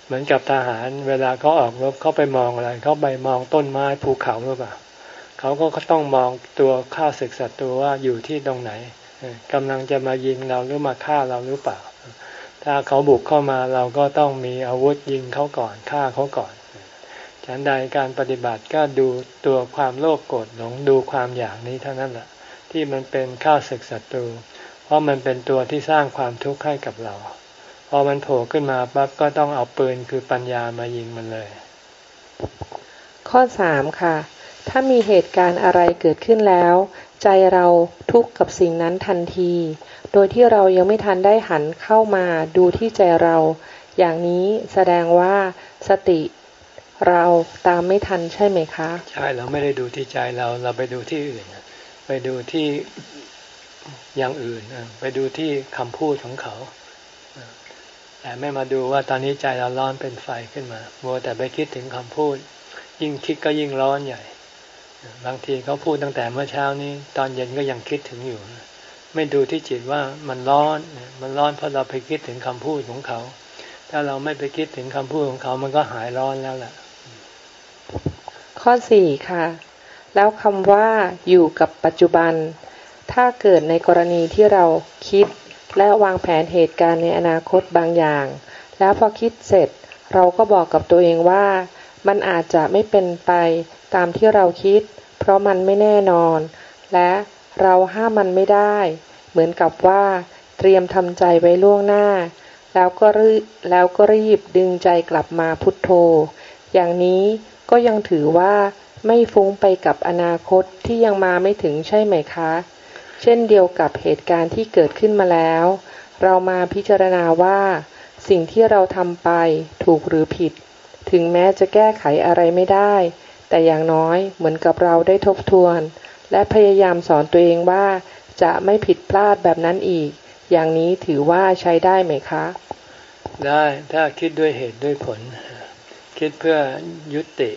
เหมือนกับทหารเวลาเขาออกรบเขาไปมองอะไรเขาไปมองต้นไม้ภูเขาหรือเปล่าเขาก็ต้องมองตัวข้าศึกศัตรูว่าอยู่ที่ตรงไหนกำลังจะมายิงเราหรือมาฆ่าเราหรือเปล่าถ้าเขาบุกเข้ามาเราก็ต้องมีอาวุธยิงเขาก่อนฆ่าเขาก่อนฉันใดการปฏิบัติก็ดูตัวความโลภโกรธหลงดูความอยากนี้เท่านั้นแหละที่มันเป็นข้าศึกศัตรูเพราะมันเป็นตัวที่สร้างความทุกข์ให้กับเราพอมันโผล่ขึ้นมาปั๊บก็ต้องเอาปืนคือปัญญามายิงมันเลยข้อสามค่ะถ้ามีเหตุการณ์อะไรเกิดขึ้นแล้วใจเราทุกข์กับสิ่งนั้นทันทีโดยที่เรายังไม่ทันได้หันเข้ามาดูที่ใจเราอย่างนี้แสดงว่าสติเราตามไม่ทันใช่ไหมคะใช่เราไม่ได้ดูที่ใจเราเราไปดูที่อื่นไปดูที่อย่างอื่นไปดูที่คำพูดของเขาแต่ไม่มาดูว่าตอนนี้ใจเราร้อนเป็นไฟขึ้นมามัวแต่ไปคิดถึงคำพูดยิ่งคิดก็ยิ่งร้อนใหญ่บางทีเขาพูดตั้งแต่เมื่อเช้านี้ตอนเย็นก็ยังคิดถึงอยู่ไม่ดูที่จิตว่ามันร้อนมันร้อนเพราะเราไปคิดถึงคำพูดของเขาถ้าเราไม่ไปคิดถึงคำพูดของเขามันก็หายร้อนแล้วล่ะข้อสี่ค่ะแล้วคำว่าอยู่กับปัจจุบันถ้าเกิดในกรณีที่เราคิดและวางแผนเหตุการณ์ในอนาคตบางอย่างแล้วพอคิดเสร็จเราก็บอกกับตัวเองว่ามันอาจจะไม่เป็นไปตามที่เราคิดเพราะมันไม่แน่นอนและเราห้ามมันไม่ได้เหมือนกับว่าเตรียมทำใจไว้ล่วงหน้าแล้วก็รีบแล้วก็รีบดึงใจกลับมาพุทโธอย่างนี้ก็ยังถือว่าไม่ฟุ้งไปกับอนาคตที่ยังมาไม่ถึงใช่ไหมคะเช่นเดียวกับเหตุการณ์ที่เกิดขึ้นมาแล้วเรามาพิจารณาว่าสิ่งที่เราทำไปถูกหรือผิดถึงแม้จะแก้ไขอะไรไม่ได้แต่อย่างน้อยเหมือนกับเราได้ทบทวนและพยายามสอนตัวเองว่าจะไม่ผิดพลาดแบบนั้นอีกอย่างนี้ถือว่าใช้ได้ไหมคะได้ถ้าคิดด้วยเหตุด้วยผลคิดเพื่อยุติ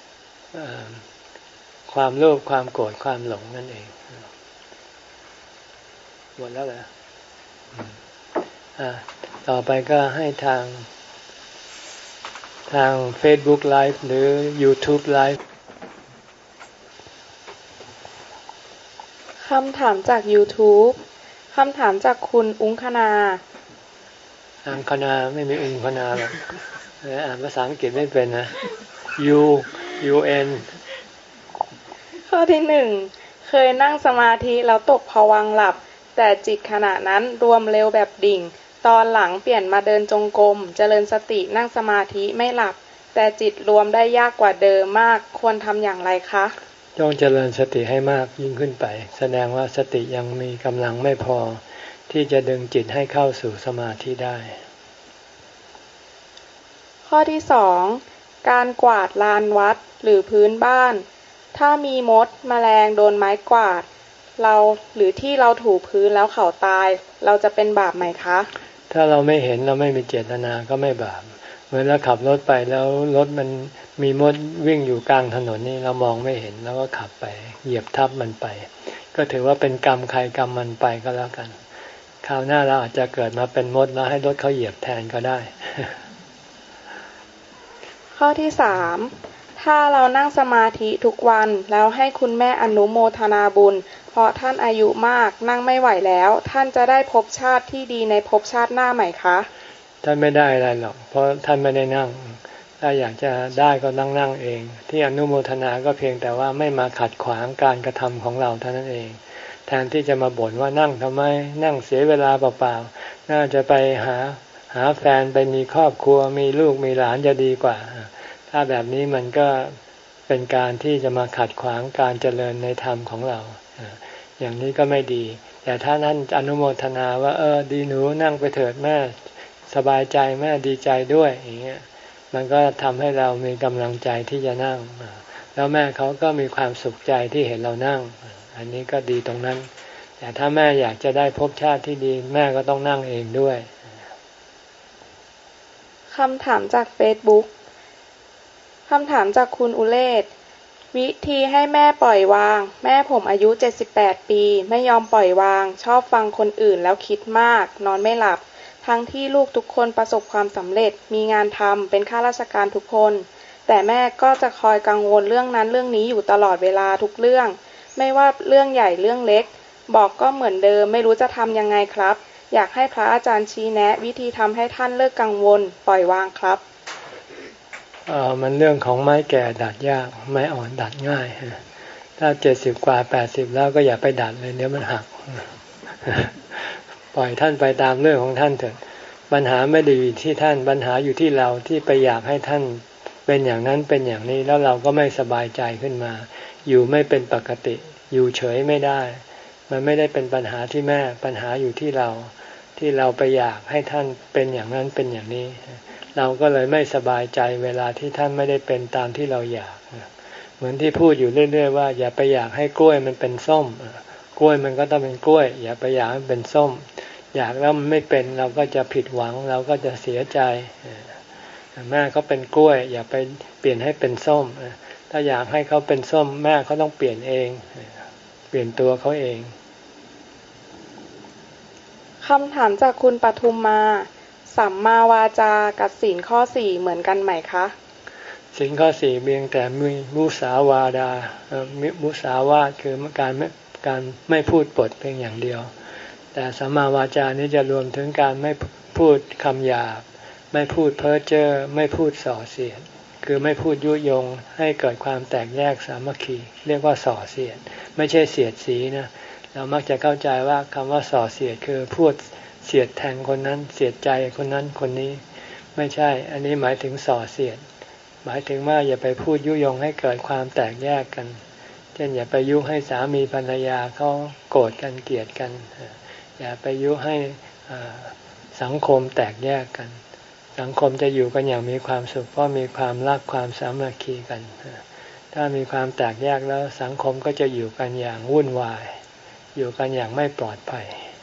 ความโลภความโกรธความหลงนั่นเองหมดแล้วเหรออ่าต่อไปก็ให้ทางทาง Facebook Live หรือ YouTube Live คำถามจาก YouTube คำถามจากคุณอุ้งคณาอังคณาไม่มีอุ้งคณาหรอกอ่านภาษาอังกฤษไม่เป็นนะ U U N ข้อที่หนึ่งเคยนั่งสมาธิแล้วตกภวังค์หลับแต่จิตขณะนั้นรวมเร็วแบบดิ่งตอนหลังเปลี่ยนมาเดินจงกรมเจริญสตินั่งสมาธิไม่หลับแต่จิตรวมได้ยากกว่าเดิมมากควรทำอย่างไรคะต้องเจริญสติให้มากยิ่งขึ้นไปแสดงว่าสติยังมีกำลังไม่พอที่จะดึงจิตให้เข้าสู่สมาธิได้ข้อที่สองการกวาดลานวัดหรือพื้นบ้านถ้ามีมดแมลงโดนไม้กวาดเราหรือที่เราถูพื้นแล้วเขาตายเราจะเป็นบาปไหมคะถ้าเราไม่เห็นเราไม่มีเจตนาก็ไม่บาปเหมือนเราขับรถไปแล้วรถมันมีมดวิ่งอยู่กลางถนนนี่เรามองไม่เห็นแล้วก็ขับไปเหยียบทับมันไปก็ถือว่าเป็นกรรมใครกรรมมันไปก็แล้วกันคราวหน้าเราอาจจะเกิดมาเป็นมดแล้วให้รถเขาเหยียบแทนก็ได้ข้อที่สามถ้าเรานั่งสมาธิทุกวันแล้วให้คุณแม่อนุโมทนาบุญเพราะท่านอายุมากนั่งไม่ไหวแล้วท่านจะได้ภพชาติที่ดีในภพชาติหน้าไหมคะท่านไม่ได้อะไรหรอกเพราะท่านไม่ได้นั่งถ้าอยากจะได้ก็นั่งนั่งเองที่อนุโมทนาก็เพียงแต่ว่าไม่มาขัดขวางการกระทำของเราเท่านั้นเองแทนที่จะมาบ่นว่านั่งทำไมนั่งเสียเวลาเปล่าๆน่าจะไปหาหาแฟนไปมีครอบครัวมีลูกมีหลานจะดีกว่าถ้าแบบนี้มันก็เป็นการที่จะมาขัดขวางการเจริญในธรรมของเราอย่างนี้ก็ไม่ดีแต่ถ้านั้นอนุโมทนาว่าเออดีหนูนั่งไปเถิดแม่สบายใจแม่ดีใจด้วยอย่างเงี้ยมันก็ทำให้เรามีกำลังใจที่จะนั่งแล้วแม่เขาก็มีความสุขใจที่เห็นเรานั่งอันนี้ก็ดีตรงนั้นแต่ถ้าแม่อยากจะได้ภพชาติที่ดีแม่ก็ต้องนั่งเองด้วยคำถามจาก Facebook คำถามจากคุณอุเลศวิธีให้แม่ปล่อยวางแม่ผมอายุเจ็ดสิบแปดปีไม่ยอมปล่อยวางชอบฟังคนอื่นแล้วคิดมากนอนไม่หลับทั้งที่ลูกทุกคนประสบความสำเร็จมีงานทำเป็นข้าราชการทุกคนแต่แม่ก็จะคอยกังวลเรื่องนั้นเรื่องนี้อยู่ตลอดเวลาทุกเรื่องไม่ว่าเรื่องใหญ่เรื่องเล็กบอกก็เหมือนเดิมไม่รู้จะทำยังไงครับอยากให้พระอาจารย์ชี้แนะวิธีทำให้ท่านเลิกกังวลปล่อยวางครับเออมันเรื่องของไม้แก่ดัดยากไม้อ่อนดัดง่ายถ้าเจ็ดสิบกว่าแปดสิบแล้วก็อย่าไปดัดเลยเดี๋ยวมันหักปล่อยท่านไปตามเรื่องของท่านเถิดปัญหาไม่ได้อยู่ที่ท่านปัญหาอยู่ที่เราที่ไปอยากให้ท่านเป็นอย่างนั้นเป็นอย่างนี้แล้วเราก็ไม่สบายใจขึ้นมาอยู่ไม่เป็นปกติอยู่เฉยไม่ได้มันไม่ได้เป็นปัญหาที่แม่ปัญหาอยู่ที่เราที่เราไปอยากให้ท่านเป็นอย่างนั้นเป็นอย่างนี้เราก็เลยไม่สบายใจเวลาที่ท่านไม่ได้เป็นตามที่เราอยากเหมือนที่พูดอยู่เรื่อยๆว่าอย่าไปอยากให้กล้วยมันเป็นส้มกล้วยมันก็ต้องเป็นกล้วยอย่าไปอยากให้มันเป็นส้มอยากแล้วมันไม่เป็นเราก็จะผิดหวังเราก็จะเสียใจแม่เขาเป็นกล้วยอย่าไปเปลี่ยนให้เป็นส้มถ้าอยากให้เขาเป็นส้มแม่เขาต้องเปลี่ยนเองเปลี่ยนตัวเขาเองคำถามจากคุณปทุมมาสัมมาวาจากับศีลข้อสี่เหมือนกันไหมคะศีลข้อสี่เพียงแต่มีมุสาวาดามุสาวาทคือการไม่การไม่พูดปดเพียงอย่างเดียวแต่สัมมาวาจานี้จะรวมถึงการไม่พูดคำหยาบไม่พูดเพ้อเจ้อไม่พูดส่อเสียดคือไม่พูดยุยงให้เกิดความแตกแยกสามัคคีเรียกว่าส่อเสียดไม่ใช่เสียดสีนะเรามักจะเข้าใจว่าคำว่าส่อเสียดคือพูดเสียดแทงคนนั้นเสียดใจคนนั้นคนนี้ไม่ใช่อันนี้หมายถึงส่อเสียดหมายถึงว่าอย่าไปพูดยุยงให้เกิดความแตกแยกกันเช่นอย่าไปยุให้สามีภรรยาเขาโกรธกันเกลียดกันอย่าไปยุให้สังคมแตกแยกกันสังคมจะอยู่กันอย่างมีความสุขเพราะมีความรักความสามัคคีกันถ้ามีความแตกแยกแล้วสังคมก็จะอยู่กันอย่างวุ่นวายอยู่กันอย่างไม่ปลอดภัย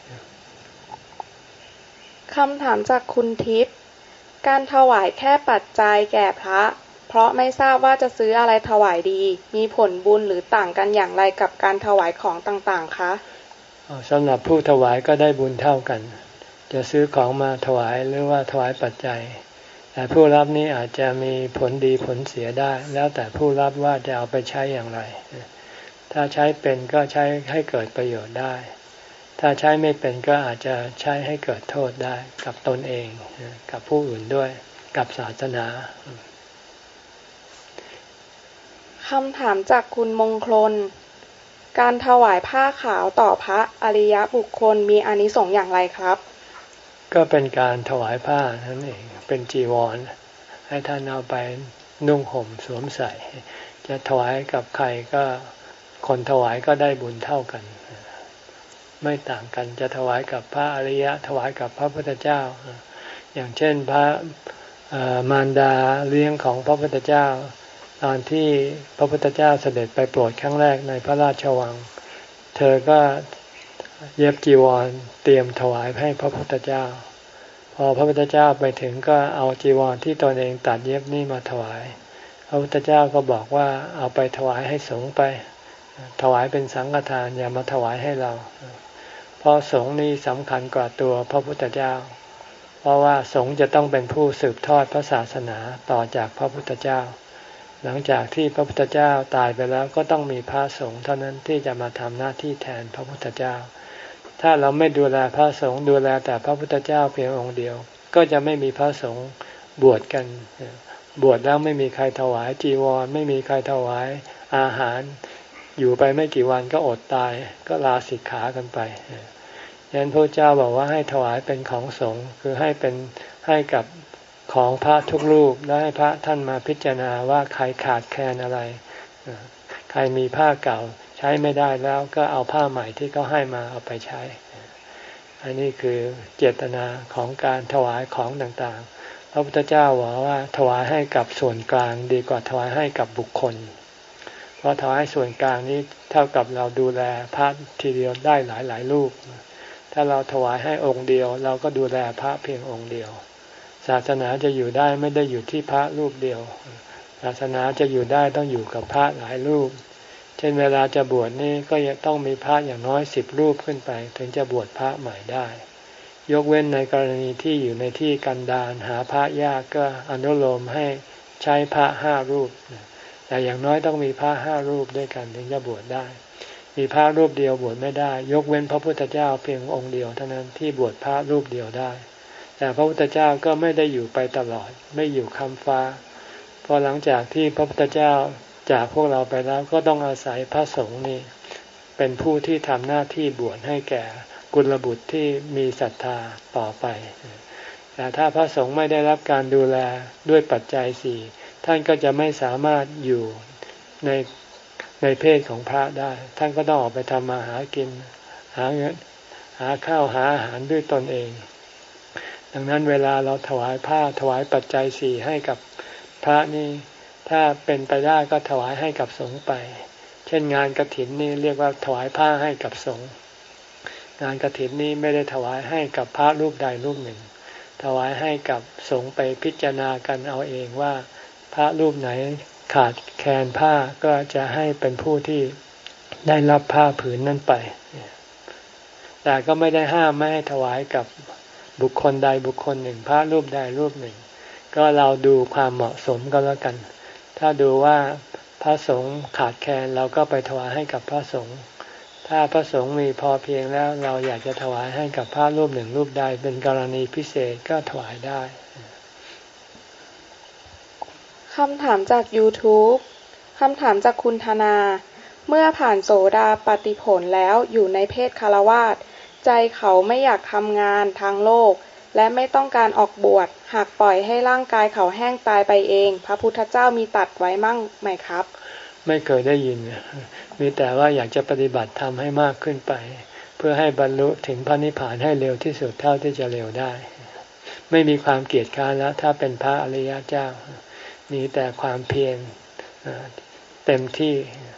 คำถามจากคุณทิพย์การถวายแค่ปัจจัยแก่พระเพราะไม่ทราบว่าจะซื้ออะไรถวายดีมีผลบุญหรือต่างกันอย่างไรกับการถวายของต่างๆคะสำหรับผู้ถวายก็ได้บุญเท่ากันจะซื้อของมาถวายหรือว่าถวายปัจจัยแต่ผู้รับนี้อาจจะมีผลดีผลเสียได้แล้วแต่ผู้รับว่าจะเอาไปใช้อย่างไรถ้าใช้เป็นก็ใช้ให้เกิดประโยชน์ได้ถ้าใช้ไม่เป็นก็อาจจะใช้ให้เกิดโทษได้กับตนเองกับผู้อื่นด้วยกับศาสนาคำถามจากคุณมงคลการถวายผ้าขาวต่อพระอริยบุคคลมีอานิสงส์อย่างไรครับก็เป็นการถวายผ้านั่นเองเป็นจีวรให้ท่านเอาไปนุ่งห่มสวมใส่จะถวายกับใครก็คนถวายก็ได้บุญเท่ากันไม่ต่างกันจะถวายกับพระอริยะถวายกับพระพุทธเจ้าอย่างเช่นพระมารดาเลี้ยงของพระพุทธเจ้าตอนที่พระพุทธเจ้าเสด็จไปโปรดครั้งแรกในพระราชวังเธอก็เย็บจีวรเตรียมถวายให้พระพุทธเจ้าพอพระพุทธเจ้าไปถึงก็เอาจีวรที่ตนเองตัดเย็บนี่มาถวายพระพุทธเจ้าก็บอกว่าเอาไปถวายให้สงฆ์ไปถวายเป็นสังฆทานอย่ามาถวายให้เราเพราะสงฆ์นี่สำคัญกว่าตัวพระพุทธเจ้าเพราะว่าสงฆ์จะต้องเป็นผู้สืบทอดพระศาสนาต่อจากพระพุทธเจ้าหลังจากที่พระพุทธเจ้าตายไปแล้วก็ต้องมีพระสงฆ์เท่านั้นที่จะมาทำหน้าที่แทนพระพุทธเจ้าถ้าเราไม่ดูแลพระสงฆ์ดูแลแต่พระพุทธเจ้าเพียงองค์เดียวก็จะไม่มีพระสงฆ์บวชกันบวชแล้วไม่มีใครถวายจีวรไม่มีใครถวายอาหารอยู่ไปไม่กี่วันก็อดตายก็ลาสิกขากันไปยันพระเจ้าบอกว่าให้ถวายเป็นของสงฆ์คือให้เป็นให้กับของพระทุกรูปแล้วให้พระท่านมาพิจารณาว่าใครขาดแคลนอะไรใครมีผ้าเก่าใช้ไม่ได้แล้วก็เอาผ้าใหม่ที่เขาให้มาเอาไปใช้อันนี้คือเจตนาของการถวายของต่างๆพระพุทธเจ้าบอกว่าถวายให้กับส่วนกลางดีกว่าถวายให้กับบุคคลเพราะถวายส่วนกลางนี้เท่ากับเราดูแลพระทีเดียวได้หลายๆรูปถ้าเราถวายให้องค์เดียวเราก็ดูแลพระเพียงองค์เดียวศาสนาจะอยู่ได้ไม่ได้อยู่ที่พระรูปเดียวศาสนาจะอยู่ได้ต้องอยู่กับพระหลายรูปเช่นเวลาจะบวชนี่ก็ต้องมีพระอย่างน้อยสิบรูปขึ้นไปถึงจะบวชพระใหม่ได้ยกเว้นในกรณีที่อยู่ในที่กันดารหาพระยากก็อนุโลมให้ใช้พระห้ารูปแต่อย่างน้อยต้องมีพระห้ารูปด้วยกันถึงจะบวชได้มีพระรูปเดียวบวชไม่ได้ยกเว้นพระพุทธเจ้าเพียงองค์เดียวเท่านั้นที่บวชพระรูปเดียวได้แต่พระพุทธเจ้าก็ไม่ได้อยู่ไปตลอดไม่อยู่ค้ำฟ้าพอหลังจากที่พระพุทธเจ้าจากพวกเราไปแล้วก็ต้องอาศัยพระสงฆ์นี่เป็นผู้ที่ทำหน้าที่บวชให้แก่กุลบุตรที่มีศรัทธาต่อไปแต่ถ้าพระสงฆ์ไม่ได้รับการดูแลด้วยปัจจัยสี่ท่านก็จะไม่สามารถอยู่ในในเพศของพระได้ท่านก็ต้องออกไปทำมาหากินหาเงินหาข้าวหาอาหารด้วยตนเองดังนั้นเวลาเราถวายผ้าถวายปัจจัยสี่ให้กับพระนี่ถ้าเป็นไปได้ก็ถวายให้กับสงฆ์ไปเช่นงานกฐินนี่เรียกว่าถวายผ้าให้กับสงฆ์งานกฐินนี้ไม่ได้ถวายให้กับพระรูปใดรูปหนึ่งถวายให้กับสงฆ์ไปพิจารณากันเอาเองว่าพระรูปไหนขาดแคลนผ้าก็จะให้เป็นผู้ที่ได้รับผ้าผืนนั้นไปแต่ก็ไม่ได้ห้ามไม่ให้ถวายกับบุคคลใดบุคคลหนึ่งพระรูปใดรูปหนึ่งก็เราดูความเหมาะสมก็แล้วกันถ้าดูว่าพระสงฆ์ขาดแคลนเราก็ไปถวายให้กับพระสงฆ์ถ้าพระสงฆ์มีพอเพียงแล้วเราอยากจะถวายให้กับพระรูปหนึ่งรูปใดเป็นกรณีพิเศษก็ถวายได้คำถามจาก YouTube คำถามจากคุณธนาเมื่อผ่านโสดาปัตติผลแล้วอยู่ในเพศฆราวาสใจเขาไม่อยากทำงานทางโลกและไม่ต้องการออกบวชหากปล่อยให้ร่างกายเขาแห้งตายไปเองพระพุทธเจ้ามีตรัสไว้มั่งไหมครับไม่เคยได้ยินมีแต่ว่าอยากจะปฏิบัติธรรมให้มากขึ้นไปเพื่อให้บรรลุถึงพระนิพพานให้เร็วที่สุดเท่าที่จะเร็วได้ไม่มีความเกียจคร้านแล้วถ้าเป็นพระอริยเจ้ามีแต่ความเพียรเต็มที่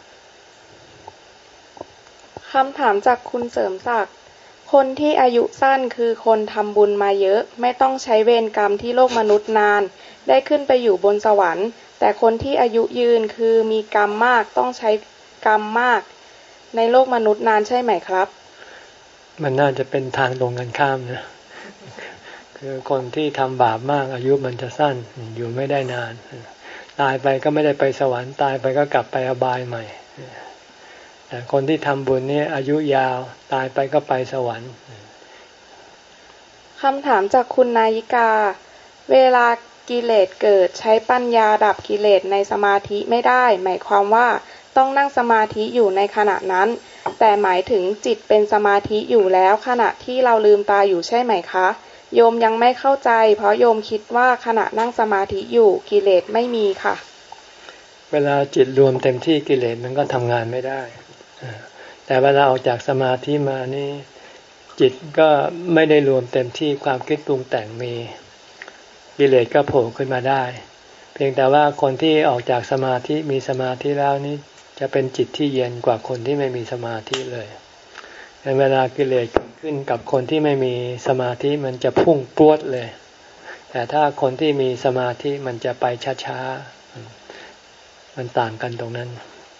คำถามจากคุณเสริมศักดิ์คนที่อายุสั้นคือคนทำบุญมาเยอะไม่ต้องใช้เวรกรรมที่โลกมนุษย์นานได้ขึ้นไปอยู่บนสวรรค์แต่คนที่อายุยืนคือมีกรรมมากต้องใช้กรรมมากในโลกมนุษย์นานใช่ไหมครับมันน่าจะเป็นทางตรงกันข้ามนะคือคนที่ทำบาปมากอายุมันจะสั้นอยู่ไม่ได้นานตายไปก็ไม่ได้ไปสวรรค์ตายไปก็กลับไปอบายใหม่แต่คนที่ทำบุญนี่อายุยาวตายไปก็ไปสวรรค์คำถามจากคุณนายิกาเวลากิเลสเกิดใช้ปัญญาดับกิเลสในสมาธิไม่ได้หมายความว่าต้องนั่งสมาธิอยู่ในขณะนั้นแต่หมายถึงจิตเป็นสมาธิอยู่แล้วขณะที่เราลืมตาอยู่ใช่ไหมคะโยมยังไม่เข้าใจเพราะโยมคิดว่าขณะนั่งสมาธิอยู่กิเลสไม่มีค่ะเวลาจิตรวมเต็มที่กิเลสมันก็ทำงานไม่ได้แต่เวลาออกจากสมาธิมานี่จิตก็ไม่ได้รวมเต็มที่ความคิดปรุงแต่งมีกิเลสก็โผล่ขึ้นมาได้เพียงแต่ว่าคนที่ออกจากสมาธิมีสมาธิแล้วนี่จะเป็นจิตที่เย็นกว่าคนที่ไม่มีสมาธิเลยเวลากิเลสเกิดขึ้นกับคนที่ไม่มีสมาธิมันจะพุ่งปวดเลยแต่ถ้าคนที่มีสมาธิมันจะไปช้าๆมันต่างกันตรงนั้น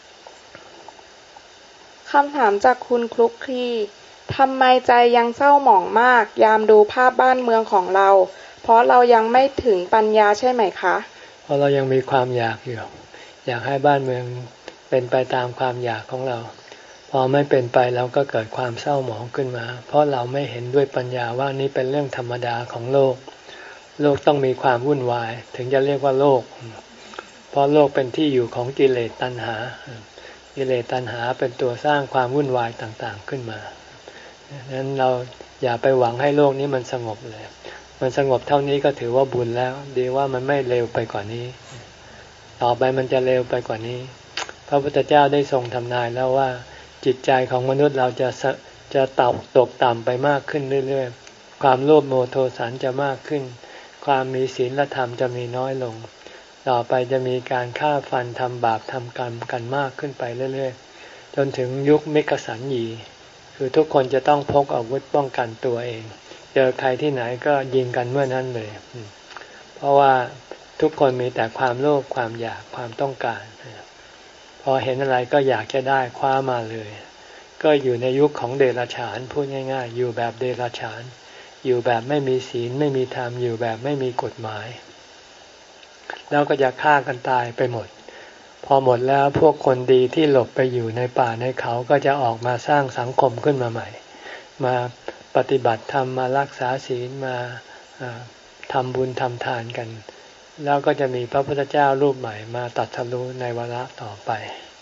คำถามจากคุณคลุกคลีทำไมใจยังเศร้าหมองมากยามดูภาพบ้านเมืองของเราเพราะเรายังไม่ถึงปัญญาใช่ไหมคะเพราะเรายังมีความอยากอยู่อยากให้บ้านเมืองเป็นไปตามความอยากของเราพอไม่เป็นไปเราก็เกิดความเศร้าหมองขึ้นมาเพราะเราไม่เห็นด้วยปัญญาว่านี้เป็นเรื่องธรรมดาของโลกโลกต้องมีความวุ่นวายถึงจะเรียกว่าโลกเพราะโลกเป็นที่อยู่ของกิเลสตัณหากิเลสตัณหาเป็นตัวสร้างความวุ่นวายต่างๆขึ้นมาดังนั้นเราอย่าไปหวังให้โลกนี้มันสงบเลยมันสงบเท่านี้ก็ถือว่าบุญแล้วดีว่ามันไม่เร็วไปกว่านี้ต่อไปมันจะเร็วไปกว่านี้พระพุทธเจ้าได้ทรงทำนายแล้วว่าจิตใจของมนุษย์เราจะจะตกตกต่ำไปมากขึ้นเรื่อยๆความโลภโมโทสันจะมากขึ้นความมีศีลธรรมจะมีน้อยลงต่อไปจะมีการฆ่าฟันทำบาปทำกรรมกันมากขึ้นไปเรื่อยๆจนถึงยุคมิกสันยีคือทุกคนจะต้องพกอาวุธป้องกันตัวเองเจอใครที่ไหนก็ยิงกันเมื่อนั้นเลยเพราะว่าทุกคนมีแต่ความโลภความอยากความต้องการพอเห็นอะไรก็อยากจะได้คว้ามาเลยก็อยู่ในยุคของเดรัจฉานพูดง่ายๆอยู่แบบเดรัจฉานอยู่แบบไม่มีศีลไม่มีธรรมอยู่แบบไม่มีกฎหมายแล้วก็จะฆ่ากันตายไปหมดพอหมดแล้วพวกคนดีที่หลบไปอยู่ในป่าในเขาก็จะออกมาสร้างสังคมขึ้นมาใหม่มาปฏิบัติธรรมมารักษาศีลมาทำบุญทำทานกันแล้วก็จะมีพระพุทธเจ้ารูปใหม่มาตรัสรู้ในวาระต่อไป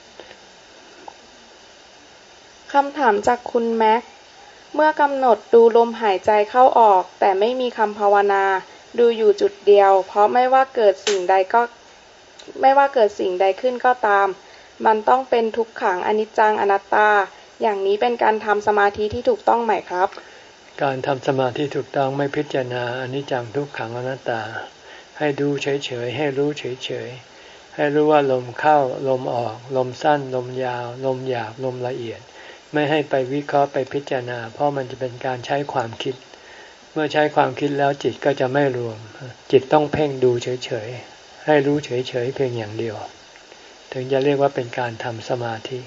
คำถามจากคุณแม็กเมื่อกำหนดดูลมหายใจเข้าออกแต่ไม่มีคำภาวนาดูอยู่จุดเดียวเพราะไม่ว่าเกิดสิ่งใดก็ไม่ว่าเกิดสิ่งใดขึ้นก็ตามมันต้องเป็นทุกขังอนิจจังอนัตตาอย่างนี้เป็นการทำสมาธิที่ถูกต้องไหมครับการทำสมาธิถูกต้องไม่พิจารณาอนิจจังทุกขังอนัตตาให้ดูเฉยๆให้รู้เฉยๆให้รู้ว่าลมเข้าลมออกลมสั้นลมยาวลมหยาบลมละเอียดไม่ให้ไปวิเคราะห์ไปพิจารณาเพราะมันจะเป็นการใช้ความคิดเมื่อใช้ความคิดแล้วจิตก็จะไม่รวมจิตต้องเพ่งดูเฉยๆให้รู้เฉยๆเพียงอย่างเดียวถึงจะเรียกว่าเป็นการทำสมาธิ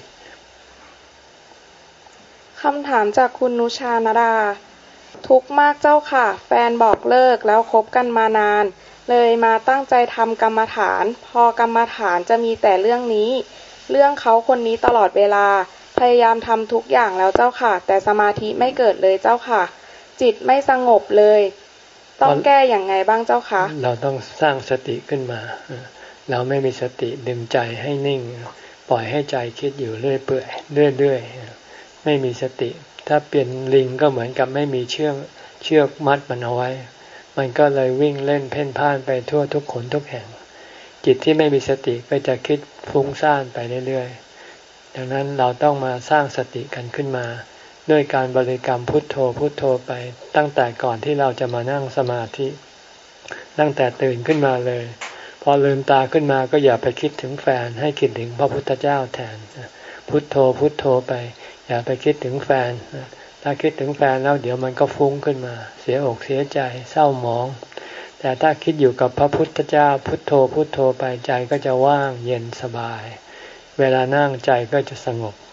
คำถามจากคุณนุชานดาทุกข์มากเจ้าค่ะแฟนบอกเลิกแล้วคบกันมานานเลยมาตั้งใจทำกรรมฐานพอกรรมฐานจะมีแต่เรื่องนี้เรื่องเขาคนนี้ตลอดเวลาพยายามทำทุกอย่างแล้วเจ้าค่ะแต่สมาธิไม่เกิดเลยเจ้าค่ะจิตไม่สงบเลยต้องแก้อย่างไงบ้างเจ้าค่ะเราต้องสร้างสติขึ้นมาเราไม่มีสติดึงใจให้นิ่งปล่อยให้ใจคิดอยู่เรื่อยเปื่อยเรื่อยๆไม่มีสติถ้าเปลี่ยนลิงก็เหมือนกับไม่มีเชือกเชือกมัดมันเอาไว้มันก็เลยวิ่งเล่นเพ่นพ่านไปทั่วทุกขนทุกแห่งจิตที่ไม่มีสติก็จะคิดฟุ้งซ่านไปเรื่อยๆดังนั้นเราต้องมาสร้างสติกันขึ้นมาด้วยการบริกรรมพุทโธพุทโธไปตั้งแต่ก่อนที่เราจะมานั่งสมาธิตั้งแต่ตื่นขึ้นมาเลยพอลืมตาขึ้นมาก็อย่าไปคิดถึงแฟนให้คิดถึงพระพุทธเจ้าแทนพุทโธพุทโธไปอย่าไปคิดถึงแฟนถ้าคิดถึงแฟนแล้วเดี๋ยวมันก็ฟุ้งขึ้นมาเสียอกเสียใจเศร้าหมองแต่ถ้าคิดอยู่กับพระพุทธเจ้าพุทโธพุทโธไปใจก็จะว่างเย็นสบายเวลานั่งใจก็จะสงบ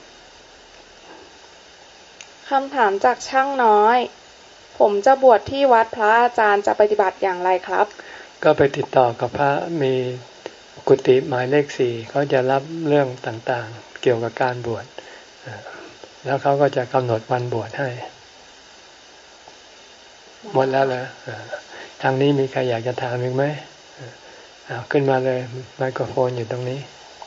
คำถามจากช่างน้อยผมจะบวชที่วัดพระอาจารย์จะปฏิบัติอย่างไรครับก็ไปติดต่อกับพระมีกุฏิหมายเลขสี่เขาจะรับเรื่องต่างๆเกี่ยวกับการบวชแล้วเขาก็จะกำหนดวันบวชให้หมดแล้วเหรอทางนี้มีใครอยากจะถามอีกไหมเอาขึ้นมาเลยไมโครโฟนอยู่ตรงนี้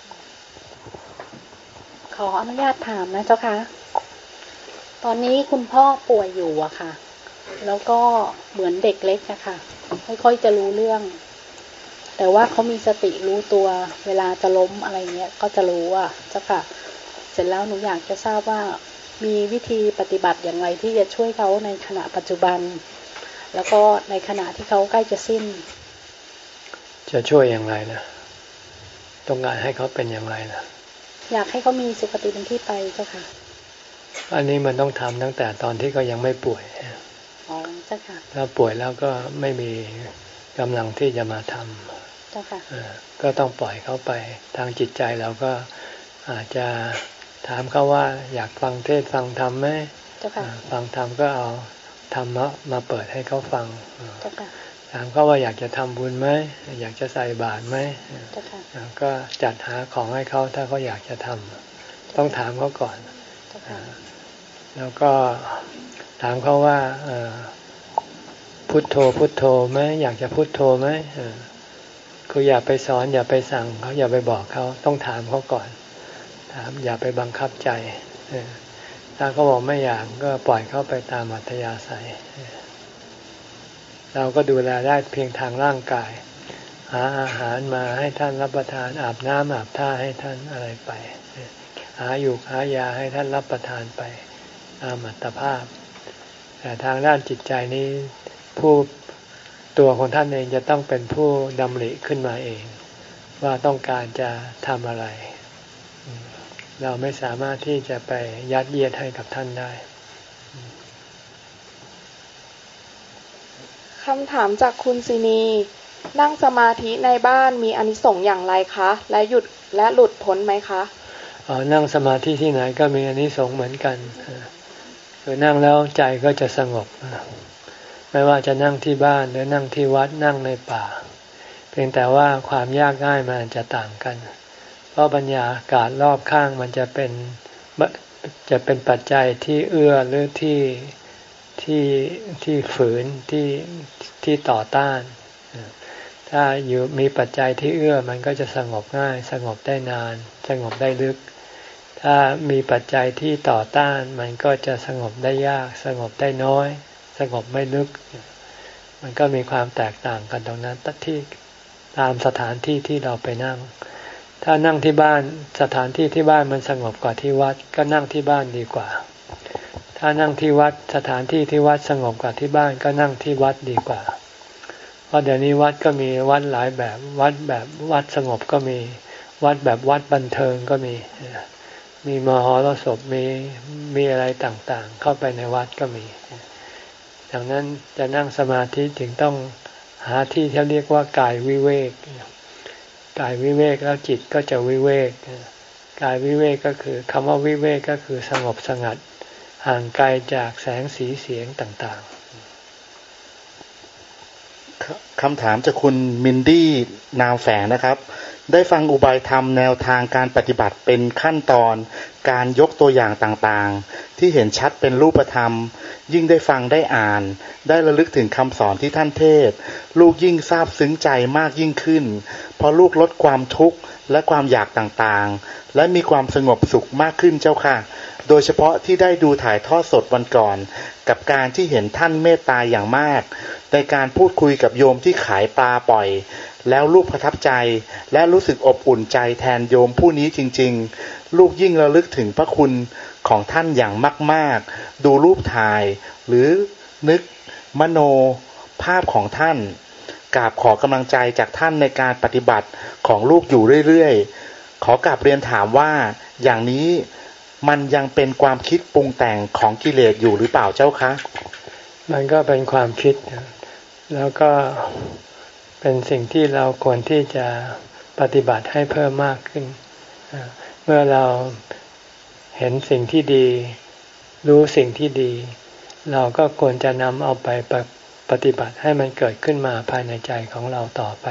ขออนุญาตถามนะเจ้าค่ะตอนนี้คุณพ่อป่วยอยู่อะค่ะแล้วก็เหมือนเด็กเล็กอะค่ะไม่ค่อยจะรู้เรื่องแต่ว่าเขามีสติรู้ตัวเวลาจะล้มอะไรเงี้ยก็จะรู้อะเจ้าค่ะเสร็จแล้วหนูอยากจะทราบว่ามีวิธีปฏิบัติอย่างไรที่จะช่วยเขาในขณะปัจจุบันแล้วก็ในขณะที่เขาใกล้จะสิ้นจะช่วยอย่างไรนะต้องการให้เขาเป็นอย่างไรนะอยากให้เขามีสุขติเป็นที่ไปเจ้าค่ะอันนี้มันต้องทำตั้งแต่ตอนที่เขายังไม่ป่วยอ๋อเจ้าค่ะถ้าป่วยแล้วก็ไม่มีกำลังที่จะมาทำเจ้าค่ะก็ต้องปล่อยเขาไปทางจิตใจเราก็อาจจะถามเขาว่าอยากฟังเทศฟังธรรมไหมฟังธรรมก็เอาธรรมะมาเปิดให้เขาฟังถามเขาว่าอยากจะทำบุญไหมอยากจะใส่บาตรไหมก็จัดหาของให้เขาถ้าเขาอยากจะทำต้องถามเขาก่อนแล้วก็ถามเขาว่าพุทโธพุทโธไหมอยากจะพุทโธไหมคืออย่าไปสอนอย่าไปสั่งเขาอย่าไปบอกเขาต้องถามเขาก่อนถามอย่าไปบังคับใจถ้าเขาบอกไม่อยากก็ปล่อยเขาไปตามอัธยาศัยเราก็ดูแลได้เพียงทางร่างกายหาอาหารมาให้ท่านรับประทานอาบน้ำอาบท่าให้ท่านอะไรไปหาอยู่หายาให้ท่านรับประทานไปตามอัตภาพแต่ทางด้านจิตใจนี้ผู้ตัวของท่านเองจะต้องเป็นผู้ดำริขึ้นมาเองว่าต้องการจะทำอะไรเราไม่สามารถที่จะไปยัดเยียดให้กับท่านได้คำถามจากคุณซินีนั่งสมาธิในบ้านมีอานิสงส์อย่างไรคะและหยุดและหลุดพ้นไหมคะอ๋อนั่งสมาธิที่ไหนก็มีอานิสงส์เหมือนกันคือนั่งแล้วใจก็จะสงบไม่ว่าจะนั่งที่บ้านหรือนั่งที่วัดนั่งในป่าเพียงแต่ว่าความยากง่ายมันจะต่างกันเพราะบรรยากาศรอบข้างมันจะเป็นจะเป็นปัจจัยที่เอื้อหรือที่ที่ที่ฝืนที่ที่ต่อต้านถ้าอยู่มีปัจจัยที่เอื้อมันก็จะสงบง่ายสงบได้นานสงบได้ลึกถ้ามีปัจจัยที่ต่อต้านมันก็จะสงบได้ยากสงบได้น้อยสงบไม่ลึกมันก็มีความแตกต่างกันตรงนั้นที่ตามสถานที่ที่เราไปนั่งถ้านั่งที่บ้านสถานที่ที่บ้านมันสงบกว่าที่วัดก็นั่งที่บ้านดีกว่าถ้านั่งที่วัดสถานที่ที่วัดสงบกว่าที่บ้านก็นั่งที่วัดดีกว่าเพราะเดี๋ยวนี้วัดก็มีวัดหลายแบบวัดแบบวัดสงบก็มีวัดแบบวัดบันเทิงก็มีมีมหรสพมีมีอะไรต่างๆเข้าไปในวัดก็มีดังนั้นจะนั่งสมาธิจึงต้องหาที่ที่เรียกว่ากายวิเวกกายวิเวกแล้วจิตก็จะวิเวกกายวิเวกก็คือคำว่าวิเวกก็คือสงบสงัดห่างไกลจากแสงสีเสียงต่างๆคำถามจากคุณมินดี้นามแฝงนะครับได้ฟังอุบายธรรมแนวทางการปฏิบัติเป็นขั้นตอนการยกตัวอย่างต่างๆที่เห็นชัดเป็นรูปธรรมยิ่งได้ฟังได้อ่านได้ระลึกถึงคำสอนที่ท่านเทศลูกยิ่งซาบซึ้งใจมากยิ่งขึ้นเพราะลูกลดความทุกข์และความอยากต่างๆและมีความสงบสุขมากขึ้นเจ้าค่ะโดยเฉพาะที่ได้ดูถ่ายทอดสดวันก่อนกับการที่เห็นท่านเมตตาอย่างมากในการพูดคุยกับโยมที่ขายปลาปล่อยแล้วลูกประทับใจและรู้สึกอบอุ่นใจแทนโยมผู้นี้จริงๆลูกยิ่งระลึกถึงพระคุณของท่านอย่างมากๆดูรูปถ่ายหรือนึกมโนภาพของท่านกราบขอกำลังใจจากท่านในการปฏิบัติของลูกอยู่เรื่อยๆขอกราบเรียนถามว่าอย่างนี้มันยังเป็นความคิดปรุงแต่งของกิเลสอยู่หรือเปล่าเจ้าคะมันก็เป็นความคิดแล้วก็เป็นสิ่งที่เราควรที่จะปฏิบัติให้เพิ่มมากขึ้นเมื่อเราเห็นสิ่งที่ดีรู้สิ่งที่ดีเราก็ควรจะนำเอาไปปฏิบัติให้มันเกิดขึ้นมาภายในใจของเราต่อไป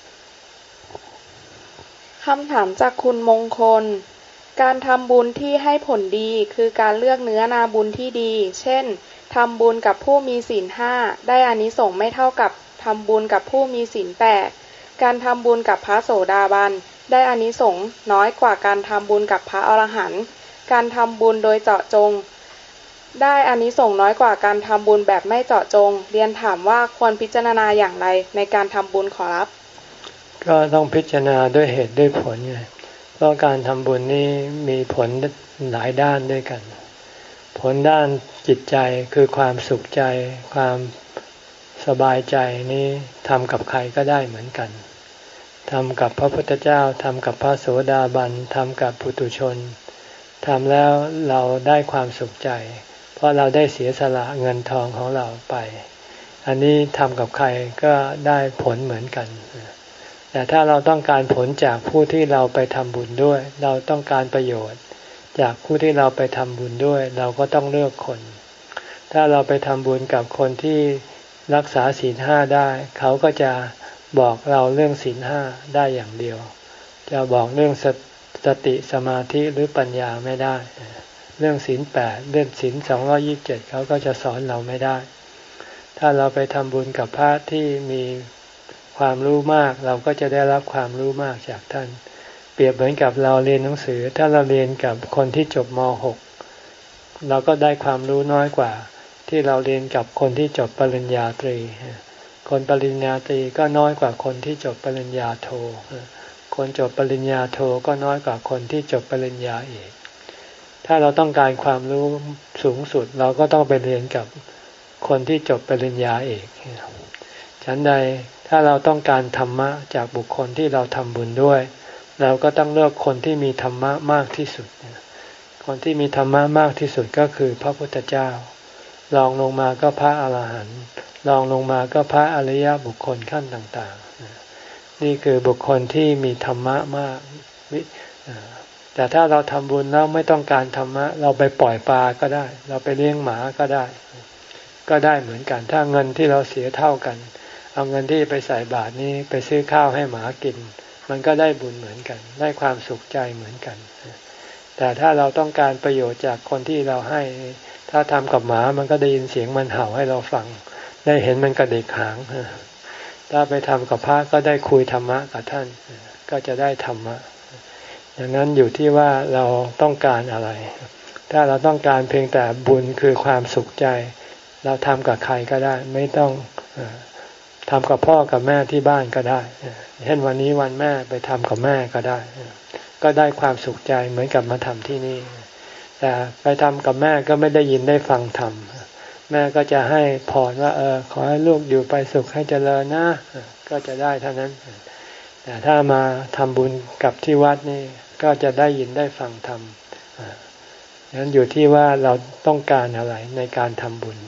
คำถามจากคุณมงคลการทำบุญที่ให้ผลดีคือการเลือกเนื้อนาบุญที่ดีเช่นทำบุญกับผู้มีศีลห้าได้อานิสงส์ไม่เท่ากับทำบุญกับผู้มีศีลแปดการทำบุญกับพระโสดาบันได้อานิสงส์น้อยกว่าการทำบุญกับพระอรหันต์การทำบุญโดยเจาะจงได้อานิสงส์น้อยกว่าการทำบุญแบบไม่เจาะจงเรียนถามว่าควรพิจารณาอย่างไรในการทำบุญขอรับก็ต้องพิจารณาด้วยเหตุด้วยผลไงเพราะการทำบุญนี้มีผลหลายด้านด้วยกันผลด้านจิตใจคือความสุขใจความสบายใจนี้ทำกับใครก็ได้เหมือนกันทำกับพระพุทธเจ้าทำกับพระโสดาบันทำกับปุถุชนทำแล้วเราได้ความสุขใจเพราะเราได้เสียสละเงินทองของเราไปอันนี้ทำกับใครก็ได้ผลเหมือนกันแต่ถ้าเราต้องการผลจากผู้ที่เราไปทำบุญด้วยเราต้องการประโยชน์จากผู้ที่เราไปทำบุญด้วยเราก็ต้องเลือกคนถ้าเราไปทำบุญกับคนที่รักษาศีลห้าได้เขาก็จะบอกเราเรื่องศีลห้าได้อย่างเดียวจะบอกเรื่องสติสมาธิหรือปัญญาไม่ได้เรื่องศีลแปดเรื่องศีลสองร้อยยี่สิบเจ็ดเขาก็จะสอนเราไม่ได้ถ้าเราไปทำบุญกับพระที่มีความรู้มากเราก็จะได้รับความรู้มากจากท่านเปรียบเหมือนกับเราเรียนหนังสือถ้าเราเรียนกับคนที่จบม หก เราก็ได้ความรู้น้อยกว่าที่เราเรียนกับคนที่จบปริญญาตรีคนปริญญาตรีก็น้อยกว่าคนที่จบปริญญาโทคนจบปริญญาโทก็น้อยกว่าคนที่จบปริญญาเอกถ้าเราต้องการความรู้สูงสุดเราก็ต้องไปเรียนกับคนที่จบปริญญาเอกฉันใดถ้าเราต้องการธรรมะจากบุคคลที่เราทำบุญด้วยเราก็ต้องเลือกคนที่มีธรรมะมากที่สุดคนที่มีธรรมะมากที่สุดก็คือพระพุทธเจ้ารองลงมาก็พระอรหันต์รองลงมาก็พระอริยบุคคลขั้นต่างๆนี่คือบุคคลที่มีธรรมะมากแต่ถ้าเราทำบุญแล้วไม่ต้องการธรรมะเราไปปล่อยปลาก็ได้เราไปเลี้ยงหมาก็ได้ก็ได้เหมือนกันถ้าเงินที่เราเสียเท่ากันเอาเงินที่ไปใส่บาตรนี้ไปซื้อข้าวให้หมากินมันก็ได้บุญเหมือนกันได้ความสุขใจเหมือนกันแต่ถ้าเราต้องการประโยชน์จากคนที่เราให้ถ้าทำกับหมามันก็ได้ยินเสียงมันเห่าให้เราฟังได้เห็นมันกระดิกหางถ้าไปทำกับพระก็ได้คุยธรรมะกับท่านก็จะได้ธรรมะดังนั้นอยู่ที่ว่าเราต้องการอะไรถ้าเราต้องการเพียงแต่บุญคือความสุขใจเราทำกับใครก็ได้ไม่ต้องทำกับพ่อกับแม่ที่บ้านก็ได้เช่นวันนี้วันแม่ไปทำกับแม่ก็ได้ก็ได้ความสุขใจเหมือนกับมาทำที่นี่แต่ไปทำกับแม่ก็ไม่ได้ยินได้ฟังธรรมแม่ก็จะให้พรว่าเออขอให้ลูกอยู่ไปสุขให้เจริญนะก็จะได้เท่านั้นแต่ถ้ามาทำบุญกับที่วัดนี่ก็จะได้ยินได้ฟังธรรมนั้นอยู่ที่ว่าเราต้องการอะไรในการทำบุญ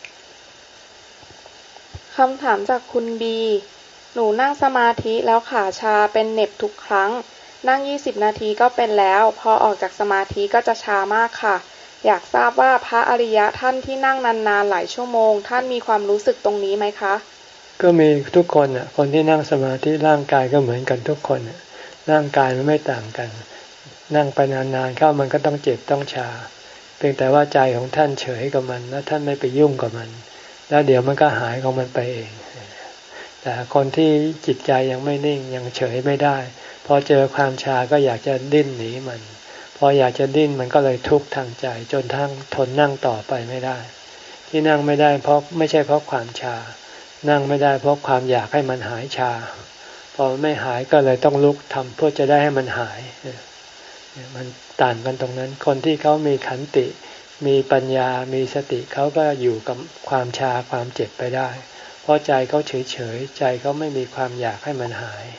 คำถามจากคุณบีหนูนั่งสมาธิแล้วขาชาเป็นเหน็บทุกครั้งนั่งยี่สิบนาทีก็เป็นแล้วพอออกจากสมาธิก็จะชามากค่ะอยากทราบว่าพระอริยะท่านที่นั่งนานๆหลายชั่วโมงท่านมีความรู้สึกตรงนี้ไหมคะก็มีทุกคนอ่ะคนที่นั่งสมาธิร่างกายก็เหมือนกันทุกคนร่างกายมันไม่ต่างกันนั่งไปนานๆเข้ามันก็ต้องเจ็บต้องชาเพียงแต่ว่าใจของท่านเฉยกับมันแล้วท่านไม่ไปยุ่งกับมันแล้วเดี๋ยวมันก็หายของมันไปเองแต่คนที่จิตใจยังไม่นิ่งยังเฉยไม่ได้พอเจอความชาก็อยากจะดิ้นหนีมันพออยากจะดิ้นมันก็เลยทุกข์ทางใจจนทั้งทนนั่งต่อไปไม่ได้ที่นั่งไม่ได้เพราะไม่ใช่เพราะความชานั่งไม่ได้เพราะความอยากให้มันหายชาพอไม่หายก็เลยต้องลุกทำเพื่อจะได้ให้มันหายมันต่างกันตรงนั้นคนที่เขามีขันติมีปัญญามีสติเขาก็อยู่กับความชาความเจ็บไปได้เพราะใจเขาเฉยเฉยใจเขาไม่มีความอยากให้มันหาย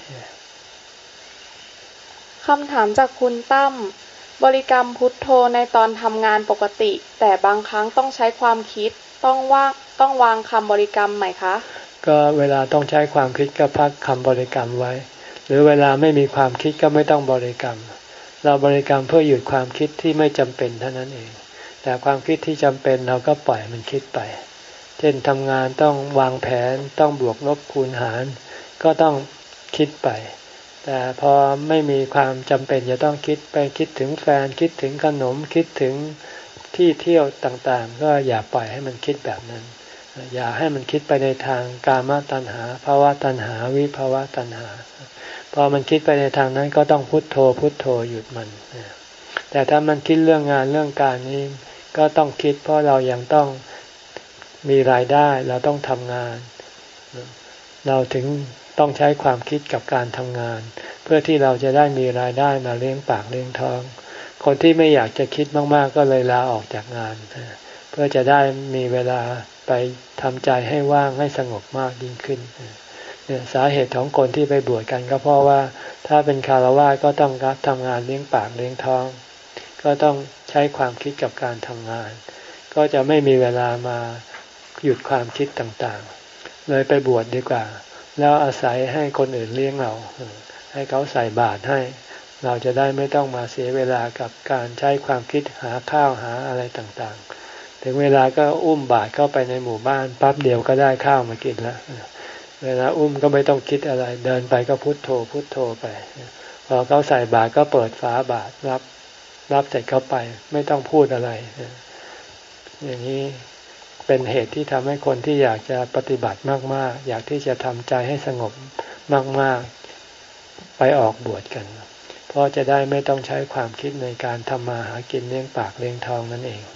คำถามจากคุณตั้มบริกรรมพุทโธในตอนทำงานปกติแต่บางครั้งต้องใช้ความคิดต้องว่างต้องวางคำบริกรรมไหมคะก็เวลาต้องใช้ความคิดก็พักคำบริกรรมไว้หรือเวลาไม่มีความคิดก็ไม่ต้องบริกรรมเราบริกรรมเพื่อหยุดความคิดที่ไม่จำเป็นเท่านั้นเองแต่ความคิดที่จำเป็นเราก็ปล่อยมันคิดไปเช่นทำงานต้องวางแผนต้องบวกลบคูณหารก็ต้องคิดไปแต่พอไม่มีความจำเป็นจะต้องคิดไปคิดถึงแฟนคิดถึงขนมคิดถึงที่เที่ยวต่างๆก็อย่าปล่อยให้มันคิดแบบนั้นอย่าให้มันคิดไปในทางกามตัณหาภาวะตัณหาวิภาวะตัณหาพอมันคิดไปในทางนั้นก็ต้องพุทโธพุทโธหยุดมันแต่ถ้ามันคิดเรื่องงานเรื่องการนี้ก็ต้องคิดเพราะเรายังต้องมีรายได้เราต้องทำงานเราถึงต้องใช้ความคิดกับการทำงานเพื่อที่เราจะได้มีรายได้มาเลี้ยงปากเลี้ยงท้องคนที่ไม่อยากจะคิดมากๆก็เลยลาออกจากงานเพื่อจะได้มีเวลาไปทำใจให้ว่างให้สงบมากยิ่งขึ้นเนี่ยสาเหตุของคนที่ไปบวชกันก็เพราะว่าถ้าเป็นคฤหัสถ์ก็ต้องรับทำงานเลี้ยงปากเลี้ยงท้องก็ต้องใช้ความคิดกับการทำงานก็จะไม่มีเวลามาหยุดความคิดต่างๆเลยไปบวชดีกว่าแล้วอาศัยให้คนอื่นเลี้ยงเราให้เขาใส่บาตรให้เราจะได้ไม่ต้องมาเสียเวลากับการใช้ความคิดหาข้าวหาอะไรต่างๆถึงเวลาก็อุ้มบาตรเข้าไปในหมู่บ้านปั๊บเดียวก็ได้ข้าวมากินแล้วเวลาอุ้มก็ไม่ต้องคิดอะไรเดินไปก็พุทโธพุทโธไปพอเขาใส่บาตรก็เปิดฝาบาตรรับรับเสร็จเข้าไปไม่ต้องพูดอะไรอย่างนี้เป็นเหตุที่ทำให้คนที่อยากจะปฏิบัติมากๆอยากที่จะทำใจให้สงบมากๆไปออกบวชกันเพราะจะได้ไม่ต้องใช้ความคิดในการทำมาหากินเลี้ยงปากเลี้ยงท้องนั่นเอง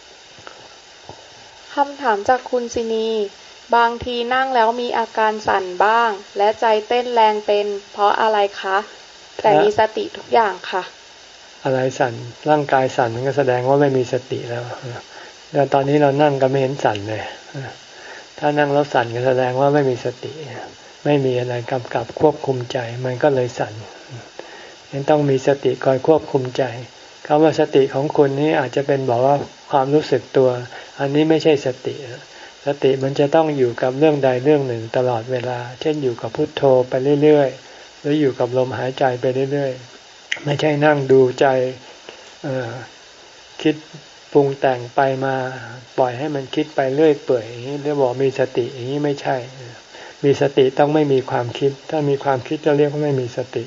คำถามจากคุณซินีบางทีนั่งแล้วมีอาการสั่นบ้างและใจเต้นแรงเป็นเพราะอะไรคะแต่มีสติทุกอย่างค่ะอะไรสั่นร่างกายสั่นมันก็แสดงว่าไม่มีสติแล้วแล้วตอนนี้เรานั่งก็ไม่เห็นสั่นเลยถ้านั่งแล้วสั่นก็แสดงว่าไม่มีสติไม่มีอะไรกำกับควบคุมใจมันก็เลยสั่นยังต้องมีสติคอยควบคุมใจคำว่าสติของคุณนี้อาจจะเป็นบอกว่าความรู้สึกตัวอันนี้ไม่ใช่สติสติมันจะต้องอยู่กับเรื่องใดเรื่องหนึ่งตลอดเวลาเช่นอยู่กับพุทโธไปเรื่อยๆหรืออยู่กับลมหายใจไปเรื่อยๆไม่ใช่นั่งดูใจคิดปรุงแต่งไปมาปล่อยให้มันคิดไปเรื่อยเปื่อยอย่างนี้เรียกว่ามีสติอย่างนี้ไม่ใช่มีสติต้องไม่มีความคิดถ้ามีความคิดจะเรียกว่าไม่มีสติ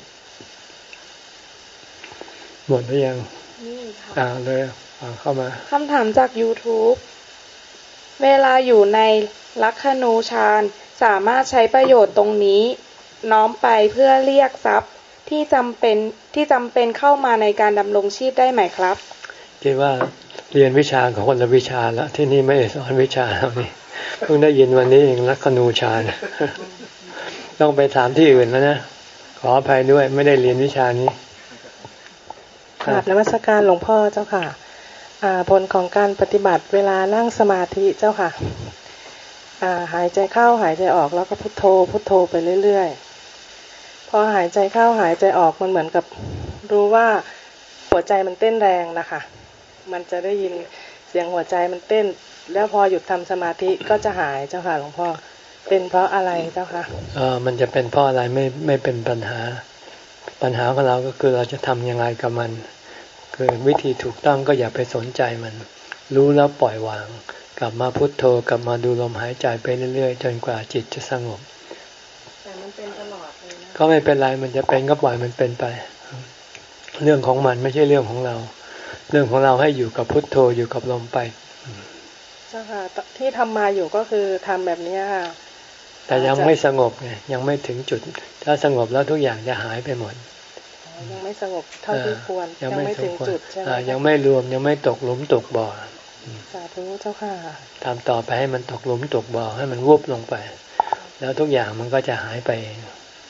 หมดหรือยังนี่ค่ะอ่าเลยอ่าเข้ามาคำถามจาก YouTube เวลาอยู่ในลักขณูฌานสามารถใช้ประโยชน์ตรงนี้น้อมไปเพื่อเรียกทรัพย์ที่จำเป็นที่จำเป็นเข้ามาในการดำรงชีพได้ไหมครับคิดว่าเรียนวิชาของคนละวิชาแล้วที่นี่ไม่ได้สอนวิชาแล้วนี่เพิ่งได้ยินวันนี้เองลักขณูฌานต้องไปถามที่อื่นแล้วนะขออภัยด้วยไม่ได้เรียนวิชานี้กราบนมัสการหลวงพ่อเจ้าค่ะผลของการปฏิบัติเวลานั่งสมาธิเจ้าค่ะหายใจเข้าหายใจออกแล้วก็พุทโธพุทโธไปเรื่อยๆพอหายใจเข้าหายใจออกมันเหมือนกับรู้ว่าหัวใจมันเต้นแรงนะคะมันจะได้ยินเสียงหัวใจมันเต้นแล้วพอหยุดทำสมาธิก็จะหายเจ้าค่ะหลวงพ่อเป็นเพราะอะไรเจ้าค่ะเออมันจะเป็นเพราะอะไรไม่ไม่เป็นปัญหาปัญหาของเราก็คือเราจะทำยังไงกับมันคือวิธีถูกต้องก็อย่าไปสนใจมันรู้แล้วปล่อยวางกลับมาพุทโธกลับมาดูลมหายใจไปเรื่อยๆจนกว่าจิตจะสงบแต่มันเป็นตลอดเลยนะก็ไม่เป็นไรมันจะเป็นก็ปล่อยมันเป็นไปเรื่องของมันไม่ใช่เรื่องของเราเรื่องของเราให้อยู่กับพุทโธอยู่กับลมไปเจ้าค่ะที่ทำมาอยู่ก็คือทำแบบนี้ค่ะแต่ยังไม่สงบไงยังไม่ถึงจุดถ้าสงบแล้วทุกอย่างจะหายไปหมดยังไม่สงบเท่าที่ควรยังไม่ถึงจุดใช่ไหมยังไม่รวมยังไม่ตกหลุมตกบ่อสาธุเจ้าค่ะทำต่อไปให้มันตกหลุมตกบ่อให้มันวุบลงไปแล้วทุกอย่างมันก็จะหายไปเอง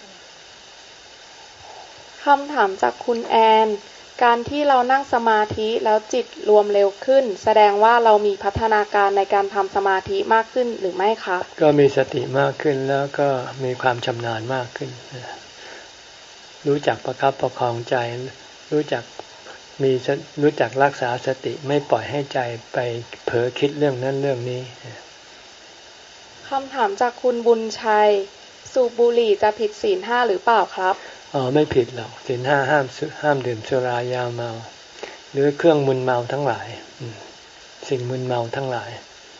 คำถามจากคุณแอนการที่เรานั่งสมาธิแล้วจิตรวมเร็วขึ้นแสดงว่าเรามีพัฒนาการในการทำสมาธิมากขึ้นหรือไม่คะก็มีสติมากขึ้นแล้วก็มีความชำนาญมากขึ้นรู้จักประคับประคองใจรู้จักมีรู้จักรักษาสติไม่ปล่อยให้ใจไปเผลอคิดเรื่องนั้นเรื่องนี้คำถามจากคุณบุญชัยสูบบุหรี่จะผิดศีลห้าหรือเปล่าครับอ๋อไม่ผิดหรอกศีลห้าห้ามห้ามดื่มสุรายาเมาหรือเครื่องมึนเมาทั้งหลายสิ่งมึนเมาทั้งหลาย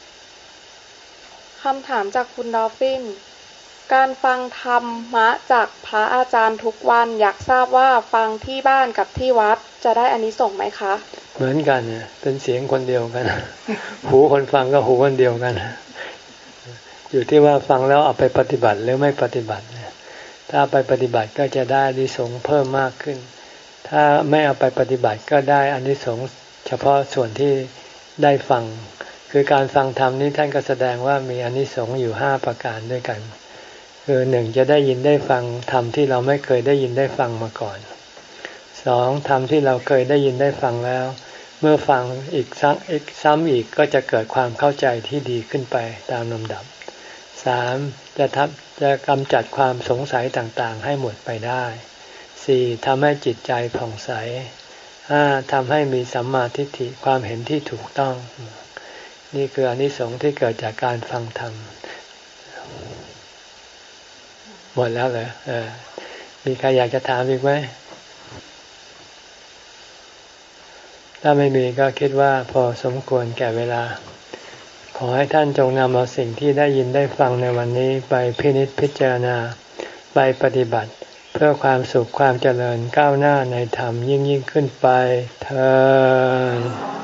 คำถามจากคุณดอฟฟินการฟังธรรมะจากพระอาจารย์ทุกวันอยากทราบว่าฟังที่บ้านกับที่วัดจะได้อานิสงส์ไหมคะเหมือนกันเนี่ยเป็นเสียงคนเดียวกันหูคนฟังก็หูคนเดียวกันอยู่ที่ว่าฟังแล้วเอาไปปฏิบัติหรือไม่ปฏิบัติถ้าไปปฏิบัติก็จะได้อานิสงส์เพิ่มมากขึ้นถ้าไม่เอาไปปฏิบัติก็ได้อานิสงส์เฉพาะส่วนที่ได้ฟังคือการฟังธรรมนี้ท่านก็แสดงว่ามีอานิสงส์อยู่ห้าประการด้วยกันคือหนึ่งจะได้ยินได้ฟังธรรมที่เราไม่เคยได้ยินได้ฟังมาก่อนสองธรรมที่เราเคยได้ยินได้ฟังแล้วเมื่อฟังอีกซ้ำอีกซ้ำอีกก็จะเกิดความเข้าใจที่ดีขึ้นไปตามลำดับสามจะทำจะกำจัดความสงสัยต่างๆให้หมดไปได้สี่ทำให้จิตใจผ่องใสห้าทำให้มีสัมมาทิฏฐิความเห็นที่ถูกต้องนี่คืออานิสงส์ที่เกิดจากการฟังธรรมหมดแล้วเหรอเออมีใครอยากจะถามอีกไหมถ้าไม่มีก็คิดว่าพอสมควรแก่เวลาขอให้ท่านจงนำเอาสิ่งที่ได้ยินได้ฟังในวันนี้ไปพินิจพิจารณาไปปฏิบัติเพื่อความสุขความเจริญก้าวหน้าในธรรมยิ่งยิ่งขึ้นไปเทอญ